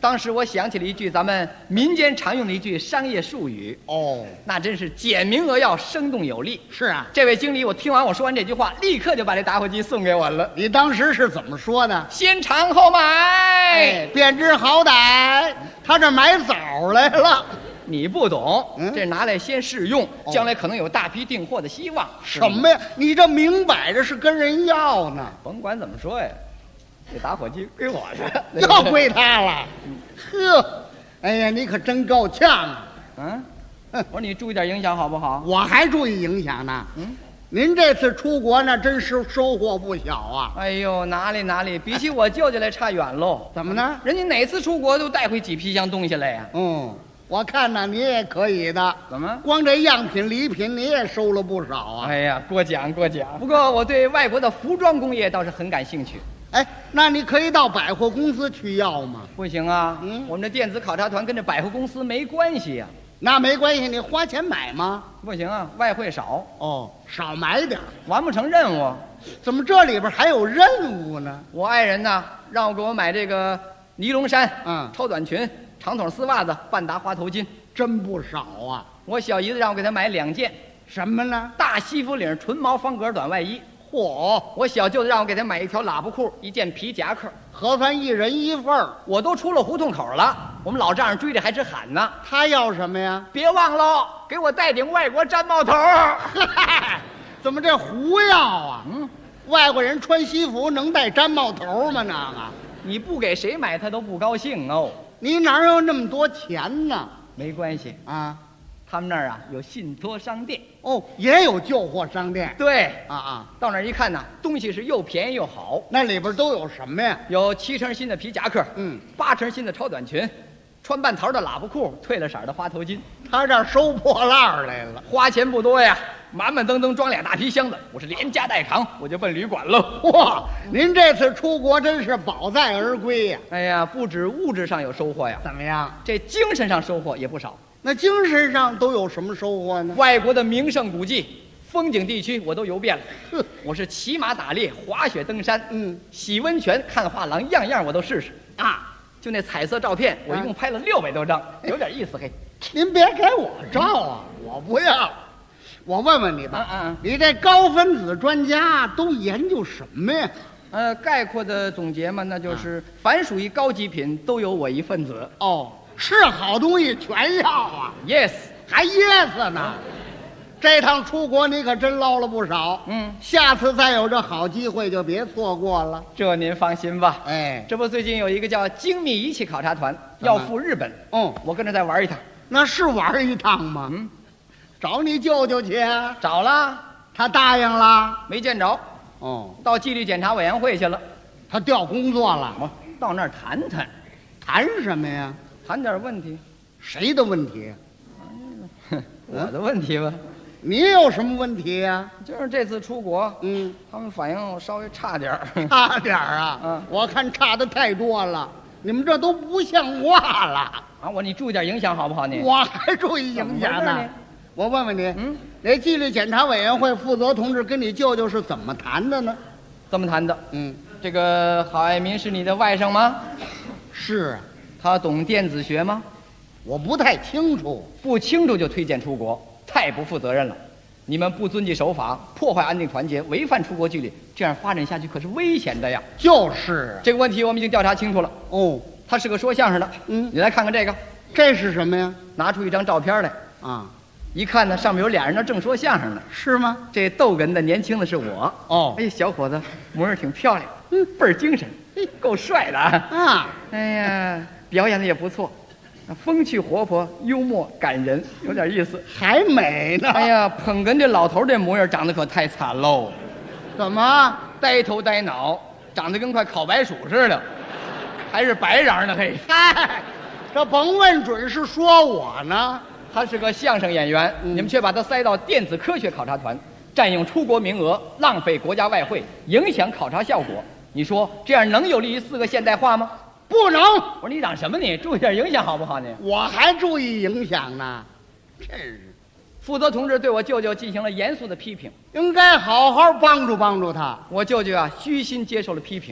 当时我想起了一句咱们民间常用的一句商业术语，那真是简明扼要，生动有力。 是啊， 这位经理，我听完我说完这句话，立刻就把这打火机送给我了。 你当时是怎么说的？ 先尝后买， 便知好歹。他这买枣来了。 你不懂，这拿来先试用，将来可能有大批订货的希望。 什么呀？你这明摆着是跟人要呢。 甭管怎么说呀，这打火机归我的， 要归他了。呵，哎呀，你可真够呛啊！ 我说你注意点影响好不好？ 我还注意影响呢。您这次出国那真是收获不小啊！ 哎呦，哪里，比起我舅舅来差远喽。 怎么呢？ 人家哪次出国都带回几批箱东西来呀。 我看呢，你也可以的。 怎么？ 光这样品礼品你也收了不少啊！ 哎呀，过奖。不过我对外国的服装工业倒是很感兴趣。 哎，那你可以到百货公司去要吗？ 不行啊，我们这电子考察团跟这百货公司没关系呀。 那没关系，你花钱买吗？ 不行啊，外汇少。 少买点， 完不成任务。 怎么这里边还有任务呢？ 我爱人呢，让我给我买这个尼龙衫、超短裙、长筒丝袜子、半打花头巾， 真不少啊。 我小姨子让我给她买2件， 什么呢？ 大西服领纯毛方格短外衣。我小舅子让我给他买一条喇叭裤，1件皮夹克， 核算1人1份。 我都出了胡同口了，我们老丈人追着还直喊呢。 他要什么呀？ 别忘喽，给我戴顶外国毡帽头。 怎么这胡要啊？外国人穿西服能戴毡帽头吗？那个， 你不给谁买他都不高兴哦。 你哪有那么多钱呢？ 没关系啊。他们那儿啊有信托商店也有旧货商店。 对到那儿一看呢，东西是又便宜又好。 那里边都有什么呀？ 有7成新的皮夹克，8成新的超短裙，穿半桃的喇叭裤，褪了色的花头巾。 他这儿收破烂来了， 花钱不多呀，满满登登装2大皮箱子，我是连家带扛，我就奔旅馆喽。 哇，您这次出国真是保载而归呀！ 哎呀，不止物质上有收获呀， 怎么样？ 这精神上收获也不少。 那精神上都有什么收获呢？ 外国的名胜古迹、风景地区我都游遍了。我是骑马打猎、滑雪登山，洗温泉、看画廊，样样我都试试啊。就那彩色照片，我一共拍了600多张，有点意思嘿。 您别给我照啊，我不要。我问问你吧，你这高分子专家都研究什么呀？ 概括的总结嘛，那就是凡属于高级品都有我一份子。 是好东西全要啊 ！Yes， 还 yes 呢。这趟出国你可真捞了不少。下次再有这好机会就别错过了。 这您放心吧。 哎， 这不最近有一个叫精密仪器考察团要赴日本，我跟着再玩一趟。 那是玩一趟吗？找你舅舅去啊？ 找了， 他答应了， 没见着。到纪律检查委员会去了， 他调工作了。 我到那儿谈谈， 谈什么呀？ 谈点问题。 谁的问题？ 我的问题吧。 你有什么问题呀？ 就是这次出国，他们反应稍微差点儿。 差点儿啊？我看差的太多了。你们这都不像话了啊！你注意点影响好不好？你我还注意影响呢。我问问你，那纪律检查委员会负责同志跟你舅舅是怎么谈的呢？ 怎么谈的？这个郝爱民是你的外甥吗？ 是啊。 他懂电子学吗？ 我不太清楚。 不清楚就推荐出国，太不负责任了。你们不遵纪守法，破坏安定团结，违反出国纪律，这样发展下去可是危险的呀。 就是这个问题我们已经调查清楚了。他是个说相声的。你来看看这个， 这是什么呀？ 拿出一张照片来啊， 一看呢，上面有俩人呢正说相声呢。 是吗？ 这逗哏的年轻的是我。哎，小伙子模样挺漂亮，倍儿精神，够帅的啊。哎呀，表演的也不错。风趣活泼，幽默感人，有点意思， 还美呢。 哎呀，捧哏这老头这模样长得可太惨喽！ 怎么呆头呆脑，长得跟块烤白薯似的，还是白瓤呢？嘿， 嗨，这甭问准是说我呢。 他是个相声演员，你们却把他塞到电子科学考察团，占用出国名额，浪费国家外汇，影响考察效果。你说这样能有利于4个现代化吗？ 不能！ 我说你嚷什么你？注意点影响好不好你？ 我还注意影响呢，真是。 负责同志对我舅舅进行了严肃的批评， 应该好好帮助帮助他。 我舅舅啊，虚心接受了批评，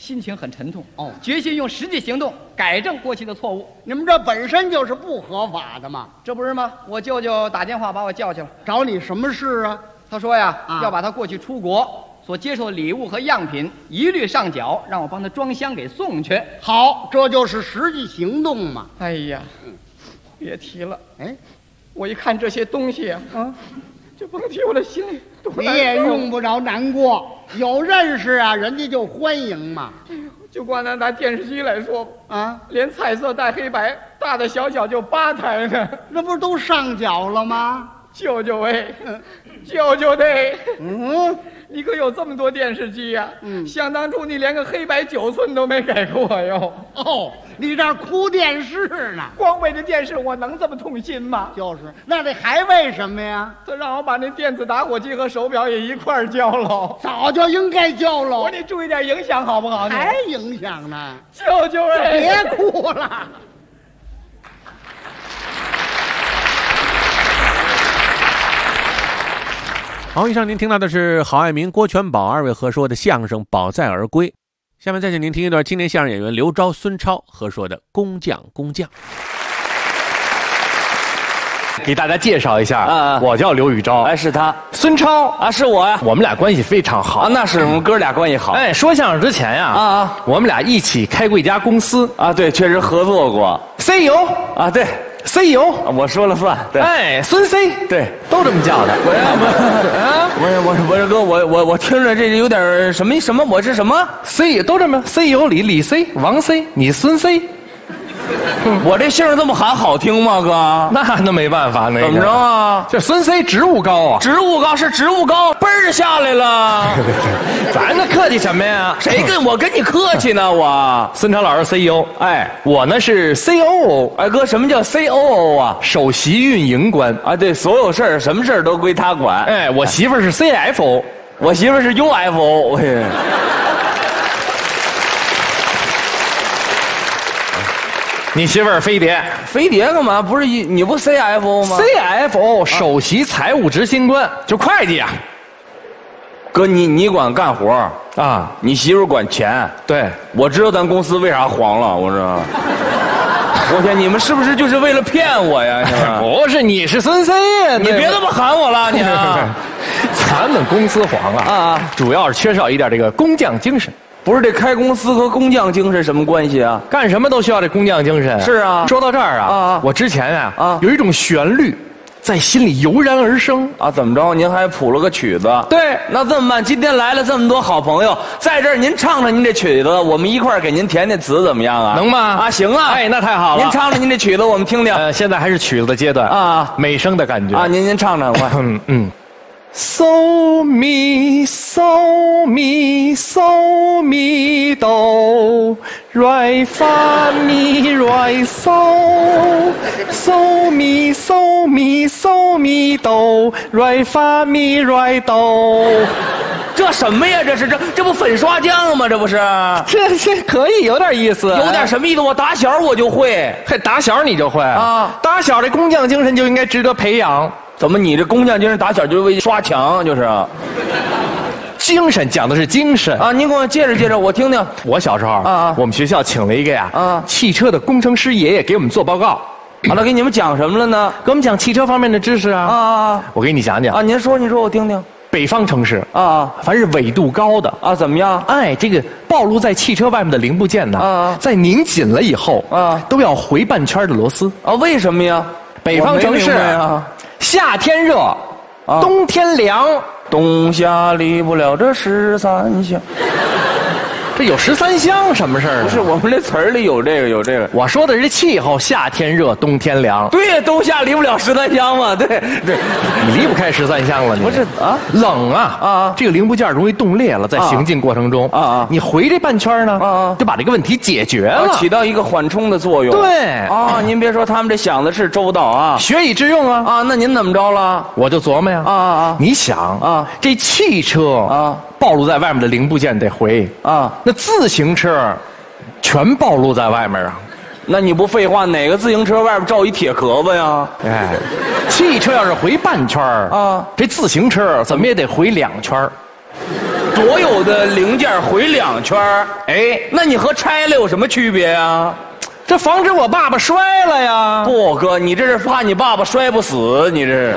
心情很沉痛哦，决心用实际行动改正过去的错误。 你们这本身就是不合法的嘛， 这不是吗？我舅舅打电话把我叫去了， 找你什么事啊？ 他说呀，要把他过去出国所接受的礼物和样品一律上缴，让我帮他装箱给送去。 好，这就是实际行动嘛。 哎呀，别提了，我一看这些东西啊，就甭提我的心里多难受。 你也用不着难过，有认识啊，人家就欢迎嘛。 就光拿电视机来说啊，连彩色带黑白，大大小小就8台呢， 那不是都上缴了吗？ 舅舅哎，舅舅得，你可有这么多电视机呀？想当初你连个黑白9寸都没给过我哟。 哦，你这儿哭电视呢？ 光为这电视，我能这么痛心吗？ 就是，那你还为什么呀？ 他让我把那电子打火机和手表也一块儿交了， 早就应该交了。 我说你注意点影响好不好？ 还影响呢？ 舅舅哎， 别哭了。 好，以上您听到的是郝爱民、郭全宝二位合说的相声《宝在而归》。下面再请您听一段青年相声演员刘钊、孙超合说的《工匠工匠》。 给大家介绍一下，我叫刘宇钊， 哎，是他。 孙超啊，是我呀。 我们俩关系非常好啊，那是我们哥俩关系好。 哎，说相声之前呀，我们俩一起开过一家公司啊，对，确实合作过。 CEO 啊，对。 CEO， 我说了算。对， 哎，孙 C， 对， 都这么叫的。 不是哥，我听着这有点什么，我是什么 C 都这么 CEO 李 C 王 C， 你孙 C， 我这姓这么喊好听吗，哥？ 那没办法，那怎么着啊？ 这孙 C 职务高啊， 职务高是职务高，嘣儿就下来了。 咱这客气什么呀？ 谁跟你客气呢？我孙超老师 CEO， 哎， 我呢是 COO。 哎哥，什么叫 COO 啊？ 首席运营官啊，对，所有事儿什么事儿都归他管。 哎，我媳妇儿是 CFO， 我媳妇儿是 UFO。 你媳妇儿飞碟， 飞碟干嘛？不是你不 CFO 吗 ？CFO 首席财务执行官，就会计啊。 哥，你管干活啊？ 你媳妇管钱？ 对， 我知道咱公司为啥黄了。我说，我天，你们是不是就是为了骗我呀？ 不是，你是孙 C 呀， 你别这么喊我了，你。 咱们公司黄啊，主要是缺少一点这个工匠精神。 不是这开公司和工匠精神什么关系啊？ 干什么都需要这工匠精神。 是啊， 说到这儿啊，我之前啊有一种旋律在心里油然而生啊。怎么着？您还谱了个曲子？ 对， 那这么办？今天来了这么多好朋友，在这儿您唱唱您这曲子，我们一块儿给您填填词，怎么样啊？ 能吗？ 啊，行啊！ 哎，那太好了。 您唱唱您这曲子，我们听听。 现在还是曲子的阶段啊，美声的感觉啊。您唱唱，快。 So mi so mi so mi do re fa mi re so so mi so mi so mi do re fa mi re do。 这什么呀？这不粉刷匠吗？这不是？ 这可以有点意思， 有点什么意思？我打小我就会， 还打小你就会啊？打小这工匠精神就应该值得培养。 怎么你这工匠精神打小就是为刷墙就是？ 精神讲的是精神啊！您给我接着，我听听。 我小时候我们学校请了一个汽车的工程师爷爷给我们做报告。 好了，给你们讲什么了呢？ 给我们讲汽车方面的知识啊！我给你讲讲啊！您说我听听。 北方城市啊， 凡是纬度高的啊，怎么样？ 哎，这个暴露在汽车外面的零部件呢，在拧紧了以后都要回半圈的螺丝啊？为什么呀？ 北方城市啊，夏天热，冬天凉， 冬夏离不了这13项。 这有13项什么事儿？ 不是，我们这词儿里有这个。 我说的是气候，夏天热，冬天凉。 对，冬夏离不了13项嘛。对， 你离不开13项了。 不是啊， 冷啊，这个零部件容易冻裂了，在行进过程中你回这半圈呢就把这个问题解决了， 起到一个缓冲的作用。 对啊，您别说，他们这想的是周到啊， 学以致用啊。 那您怎么着了？ 我就琢磨呀你想这汽车暴露在外面的零部件得回那自行车全暴露在外面啊。 那你不废话，哪个自行车外边罩一铁壳子呀？ 哎，汽车要是回半圈这自行车怎么也得回2圈所有的零件回2圈，哎，那你和拆了有什么区别啊？ 这防止我爸爸摔了呀。 不，哥，你这是怕你爸爸摔不死，你这是。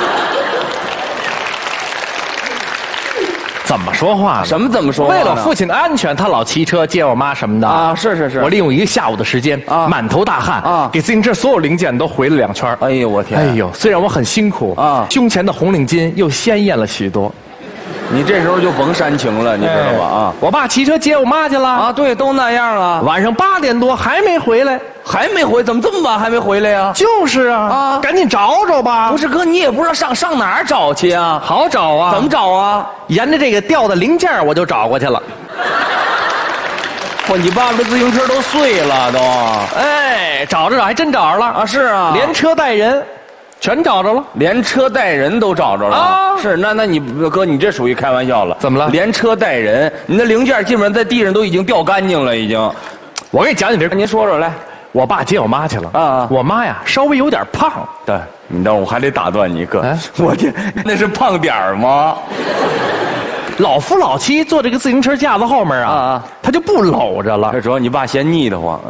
怎么说话呢？ 什么怎么说话呢？ 为了父亲的安全，他老骑车接我妈什么的啊。是。 我利用1个下午的时间啊，满头大汗啊，给自行车所有零件都回了2圈。 哎呦我天！ 哎呦，虽然我很辛苦啊，胸前的红领巾又鲜艳了许多。 你这时候就甭煽情了，你知道吧？啊， 我爸骑车接我妈去了啊，对，都那样啊。 晚上8点多还没回来， 还没回，怎么这么晚还没回来呀？ 就是啊，赶紧找找吧。 不是哥，你也不知道上哪儿找去啊？ 好找啊， 怎么找啊？ 沿着这个掉的零件我就找过去了。 嚯，你爸爸的自行车都碎了都。 哎，找着还真找着了啊！是啊， 连车带人。全找着了， 连车带人都找着了啊！是，那你哥，你这属于开玩笑了。 怎么了？ 连车带人，你的零件基本上在地上都已经掉干净了，已经。 我给你讲这， 您说说来。 我爸接我妈去了啊！我妈呀，稍微有点胖。 对，你等我还得打断你哥，我天，那是胖点儿吗？ 老夫老妻坐这个自行车架子后面啊，他就不搂着了。 这主要你爸嫌腻得慌。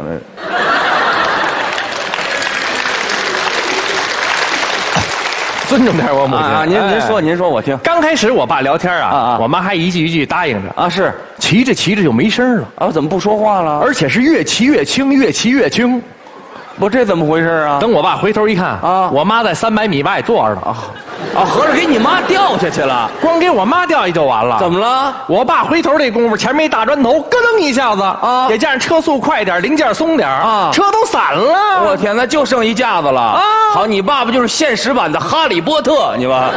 尊重点我母亲啊！您说我听。 刚开始我爸聊天啊，我妈还一句一句答应着啊，是骑着骑着就没声了啊，怎么不说话了？ 而且是越骑越轻，越骑越轻。 不，这怎么回事啊？ 等我爸回头一看啊，我妈在300米外坐着呢啊，合着给你妈掉下去了， 光给我妈掉下就完了。 怎么了？ 我爸回头这功夫，前面一大砖头，咯噔一下子啊，也加上车速快点，零件松点啊，车都散了。 我天，那就剩一架子了啊！好，你爸爸就是现实版的哈利波特，你吧？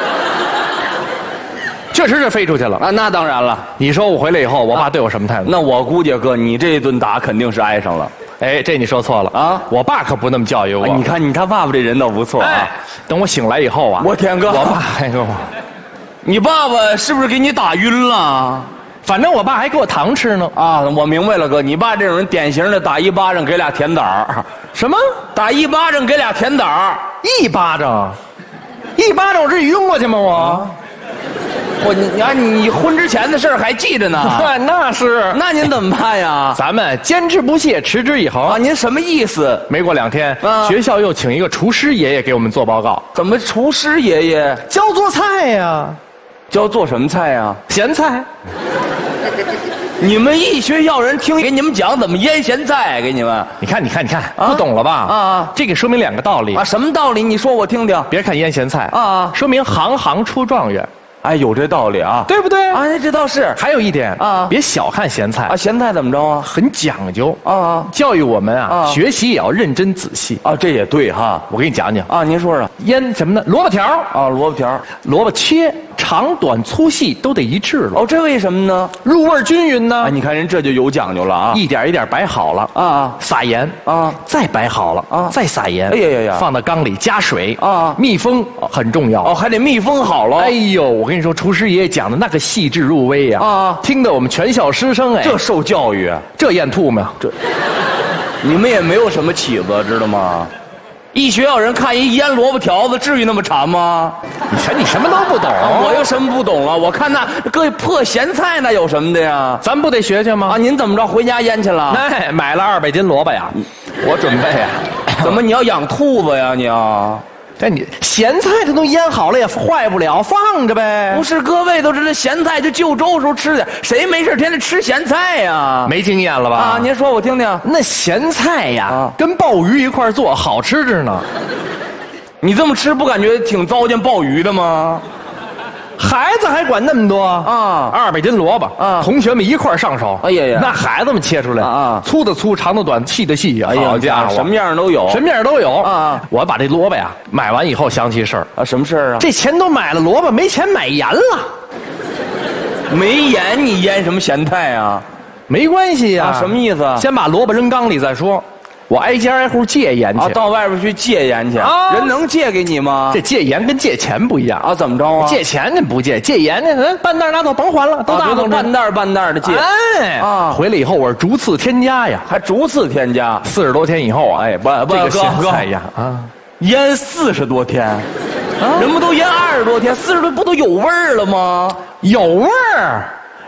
确实是飞出去了啊！那当然了。 你说我回来以后，我爸对我什么态度？ 那我估计哥，你这一顿打肯定是挨上了。 哎，这你说错了啊！我爸可不那么教育我。 你看他爸爸这人倒不错啊。 等我醒来以后啊， 我天哥， 我爸还跟我， 你爸爸是不是给你打晕了？ 反正我爸还给我糖吃呢。 啊，我明白了哥，你爸这种人典型的打1巴掌给俩甜枣儿。 什么？ 打1巴掌给俩甜枣儿 ？1巴掌？1巴掌我至于晕过去吗我？ 你婚之前的事儿还记着呢？ 那是。 那您怎么办呀？ 咱们坚持不懈，持之以恒啊！您什么意思？ 没过2天，学校又请一个厨师爷爷给我们做报告。 怎么厨师爷爷教做菜呀？ 教做什么菜呀？ 咸菜。 你们医学校人听给你们讲怎么腌咸菜，给你们。 你看，不懂了吧？啊，这个说明2个道理啊。什么道理？你说我听听。 别看腌咸菜啊， 说明行行出状元。 哎，有这道理啊， 对不对啊？这倒是。 还有一点啊，别小看咸菜啊。咸菜怎么着啊？ 很讲究啊， 教育我们啊，学习也要认真仔细啊。这也对哈， 我给你讲讲啊。您说说， 腌什么呢？萝卜条啊，萝卜条， 萝卜切长短粗细都得一致了。 哦，这为什么呢？ 入味均匀呢。 哎，你看人这就有讲究了啊， 一点一点摆好了啊，撒盐啊，再摆好了啊，再撒盐。 哎呀， 放到缸里加水啊， 密封很重要哦，还得密封好了。 哎呦，我跟你说，厨师爷爷讲的那个细致入微呀啊，听得我们全校师生哎， 这受教育啊， 这咽吐沫， 这你们也没有什么起子，知道吗？一学校人看一腌萝卜条子，至于那么馋吗？ 你什么都不懂， 我又什么不懂了？我看那个破咸菜那有什么的呀？ 咱不得学学吗？ 啊，您怎么着回家腌去了？ 哎，买了200斤萝卜呀，我准备呀。 怎么你要养兔子呀你啊？ 这你咸菜它都腌好了也坏不了，放着呗。 不是，各位都知道咸菜就就粥时候吃的，谁没事天天吃咸菜呀？ 没经验了吧？ 啊，您说我听听。 那咸菜呀，跟鲍鱼一块做，好吃着呢。 你这么吃不感觉挺糟践鲍鱼的吗？ 孩子还管那么多啊 ？200斤萝卜啊，同学们一块上手。 哎呀， 那孩子们切出来啊，粗的粗，长的短，细的细。哎呀，家伙， 什么样都有， 什么样都有啊！我把这萝卜呀买完以后想起事儿啊，什么事儿啊？ 这钱都买了萝卜，没钱买盐了。 没盐你腌什么咸菜啊？ 没关系呀。 什么意思？ 先把萝卜扔缸里再说。我挨家挨户借盐去啊，到外边去借盐去啊？人能借给你吗？ 这借盐跟借钱不一样啊？怎么着啊？ 借钱那不借，借盐那半袋拿走甭还了，都大方半袋半袋的借。 哎啊，回来以后我是逐次添加呀， 还逐次添加 ，40多天以后啊，哎，这个咸菜呀啊， 腌40多天，人不都腌20多天，40多不都有味儿了吗？ 有味儿。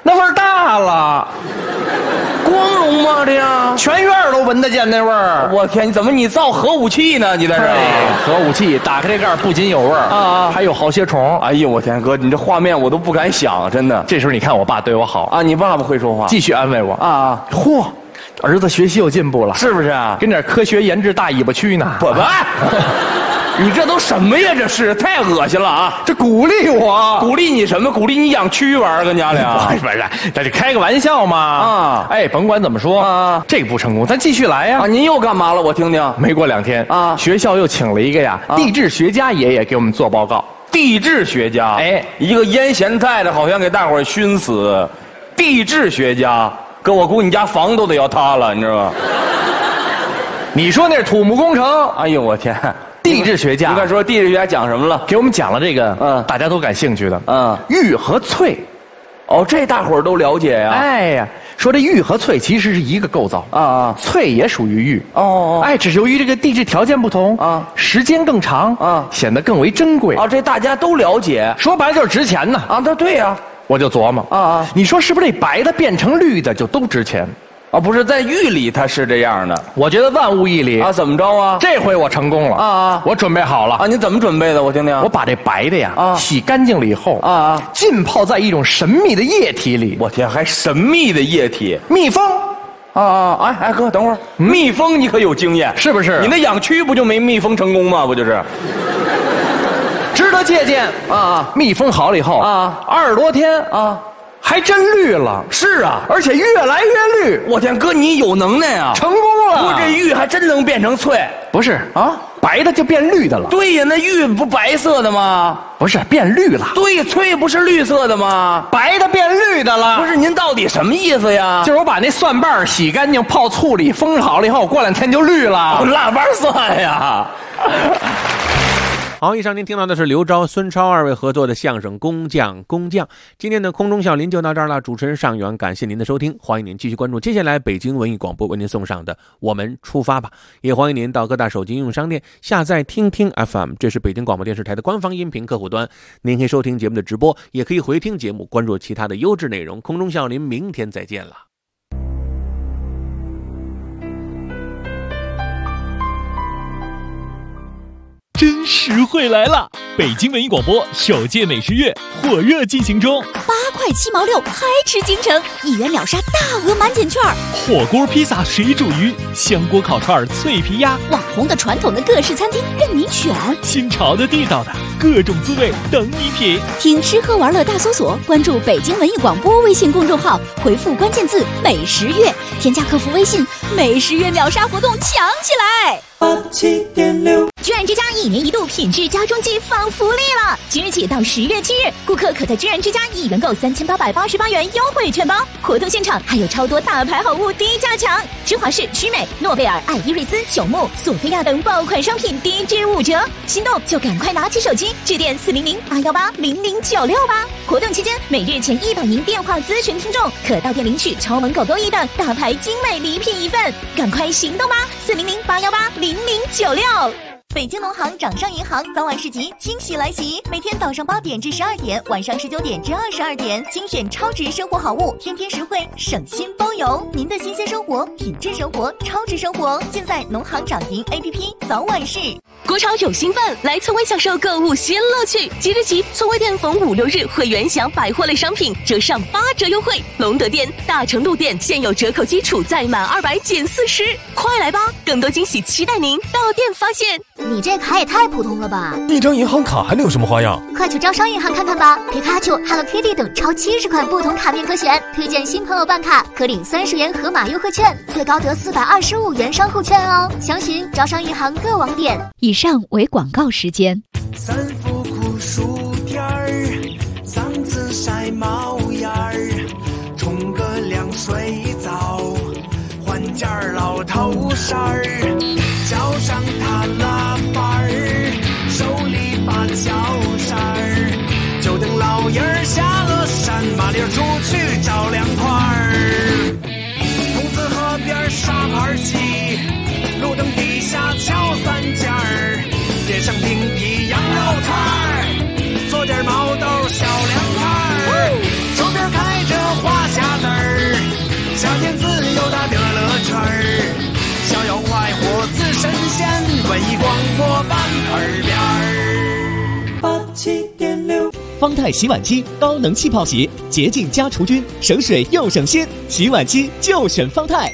那味儿大了。 光荣吗？这样全院都闻得见那味儿。 我天，你造核武器呢？你在这儿？ 核武器打开这盖不仅有味儿啊，还有好些虫。 哎呦，我天，哥，你这画面我都不敢想，真的。 这时候你看我爸对我好啊，你爸爸会说话， 继续安慰我啊。嚯，儿子学习有进步了， 是不是啊？ 跟点科学研制大尾巴蛆呢。 不。你这都什么呀？这是太恶心了啊！ 这鼓励我， 鼓励你什么？鼓励你养蛆玩跟家俩？ 不是，这开个玩笑嘛。啊，哎，甭管怎么说啊，这个不成功，咱继续来呀。 啊，您又干嘛了？我听听。 没过2天啊，学校又请了一个呀地质学家爷爷给我们做报告。 地质学家，哎，一个腌咸菜的，好像给大伙儿熏死。地质学家，哥，我估计你家房都得要塌了，你知道吗？ 你说那是土木工程？ 哎呦，我天！ 地质学家， 你看说地质学家讲什么了？ 给我们讲了这个，大家都感兴趣的，玉和淬。 哦，这大伙儿都了解呀。 哎呀，说这玉和淬其实是一个构造啊，淬也属于玉。哦，哎，只是由于这个地质条件不同啊，时间更长啊，显得更为珍贵。 哦，这大家都了解， 说白了就是值钱呢。 啊，那对呀， 我就琢磨啊，你说是不是这白的变成绿的就都值钱？ 啊，不是，在玉里它是这样的。 我觉得万物一理啊，怎么着啊？ 这回我成功了啊！我准备好了啊！你怎么准备的？我听听。 我把这白的呀洗干净了以后浸泡在一种神秘的液体里。 我天，还神秘的液体？ 蜜蜂哎哥，等会儿，蜜蜂你可有经验是不是？ 你那养蛆不就没蜜蜂成功吗？不就是？ 值得借鉴啊！蜜蜂好了以后20多天啊。还真绿了， 是啊， 而且越来越绿。 我天，哥你有能耐啊！ 成功了， 不，这玉还真能变成淬。 不是啊，白的就变绿的了。 对呀，那玉不白色的吗？ 不是，变绿了。 对，淬不是绿色的吗？ 白的变绿的了。 不是，您到底什么意思呀？ 就是我把那蒜瓣洗干净，泡醋里封好了以后，过2天就绿了。 腊八蒜呀！ 好，以上您听到的是刘钊、孙超2位合作的相声《工匠》。今天的空中笑林就到这儿了，主持人尚远，感谢您的收听，欢迎您继续关注接下来北京文艺广播为您送上的《我们出发吧》，也欢迎您到各大手机应用商店下载听听 FM， 这是北京广播电视台的官方音频客户端，您可以收听节目的直播，也可以回听节目，关注其他的优质内容。空中笑林，明天再见了。 真实惠来了！北京文艺广播首届美食月火热进行中 ，8块7毛6，嗨吃京城，1元秒杀大额满减券， 火锅、披萨、水煮鱼、香锅烤串、脆皮鸭， 网红的、传统的各式餐厅任你选， 新潮的、地道的各种滋味等你品。 听吃喝玩乐大搜索，关注北京文艺广播微信公众号，回复关键字“美食月”，添加客服微信，美食月秒杀活动抢起来！87.6居然之家1年1度品质家装季放福利了！即日起到10月7日，顾客可在居然之家1元购3888元优惠券包，活动现场还有超多大牌好物低价抢，芝华士、曲美、诺贝尔、爱依瑞斯、朽木、索菲亚等爆款商品低至5折，心动就赶快拿起手机致电400-818-0096吧！活动期间，每日前100名电话咨询听众可到店领取超萌狗狗衣等大牌精美礼品1份，赶快行动吧！400-818-0096。北京农行掌上银行早晚市集惊喜来袭，每天早上8点至12点，晚上19点至22点，精选超值生活好物，天天实惠，省心包邮。您的新鲜生活、品质生活、超值生活，尽在农行掌银 APP 早晚市。 国潮有新范，来村威享受购物新乐趣。即日起，村威店逢5、6日会员享百货类商品折上8折优惠。隆德店、大成路店现有折扣基础，再满200减40，快来吧！更多惊喜期待您到店发现。 你这卡也太普通了吧！ 一张银行卡还能有什么花样？ 快去招商银行看看吧！皮卡丘、Hello Kitty 等超70款不同卡片可选，推荐新朋友办卡可领30元盒马优惠券，最高得425元商户券哦！详询招商银行各网点。 以上为广告时间。 三伏酷暑天儿，嗓子晒冒烟儿，冲个凉水澡，换件老头衫儿，脚上踏拉板儿，手里把脚扇儿，就等老爷儿下了山，麻溜出去找凉快儿。筒子河边沙盘棋，路灯底下敲3件儿，街上平皮羊肉串儿，做点毛豆小凉菜儿，周边开着花逍遥快活似神仙，文艺广播版耳边87.6。 方太洗碗机高能气泡洗，洁净加除菌，省水又省心，洗碗机就选方太。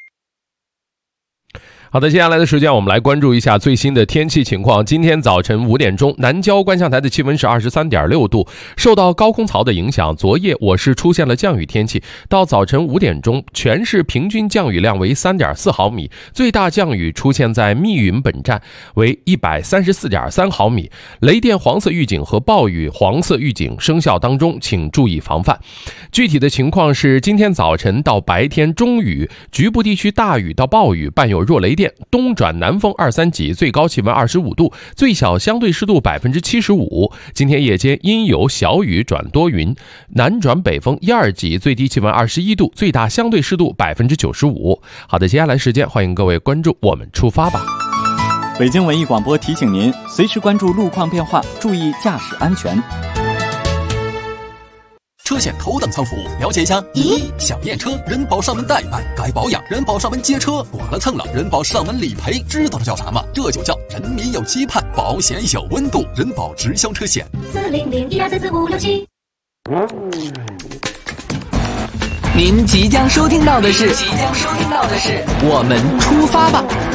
好的，接下来的时间我们来关注一下最新的天气情况。今天早晨5点钟，南郊观象台的气温是23.6度。受到高空槽的影响，昨夜我市出现了降雨天气。到早晨5点钟，全市平均降雨量为 3.4 毫米，最大降雨出现在密云本站，为 134.3 毫米。雷电黄色预警和暴雨黄色预警生效当中，请注意防范。具体的情况是，今天早晨到白天中雨，局部地区大雨到暴雨，伴有弱雷电，东转南风2、3级，最高气温25度，最小相对湿度 75%。今天夜间阴有小雨转多云，南转北风1、2级，最低气温21度，最大相对湿度 95%。好的，接下来时间欢迎各位关注我们出发吧。 北京文艺广播提醒您，随时关注路况变化，注意驾驶安全。 车险头等舱服务，了解一下。1. 想验车，人保上门代办；该保养，人保上门接车；剐了蹭了，人保上门理赔。知道这叫啥吗？这就叫人民有期盼，保险有温度。人保直销车险。40012344567。 您即将收听到的是，我们出发吧。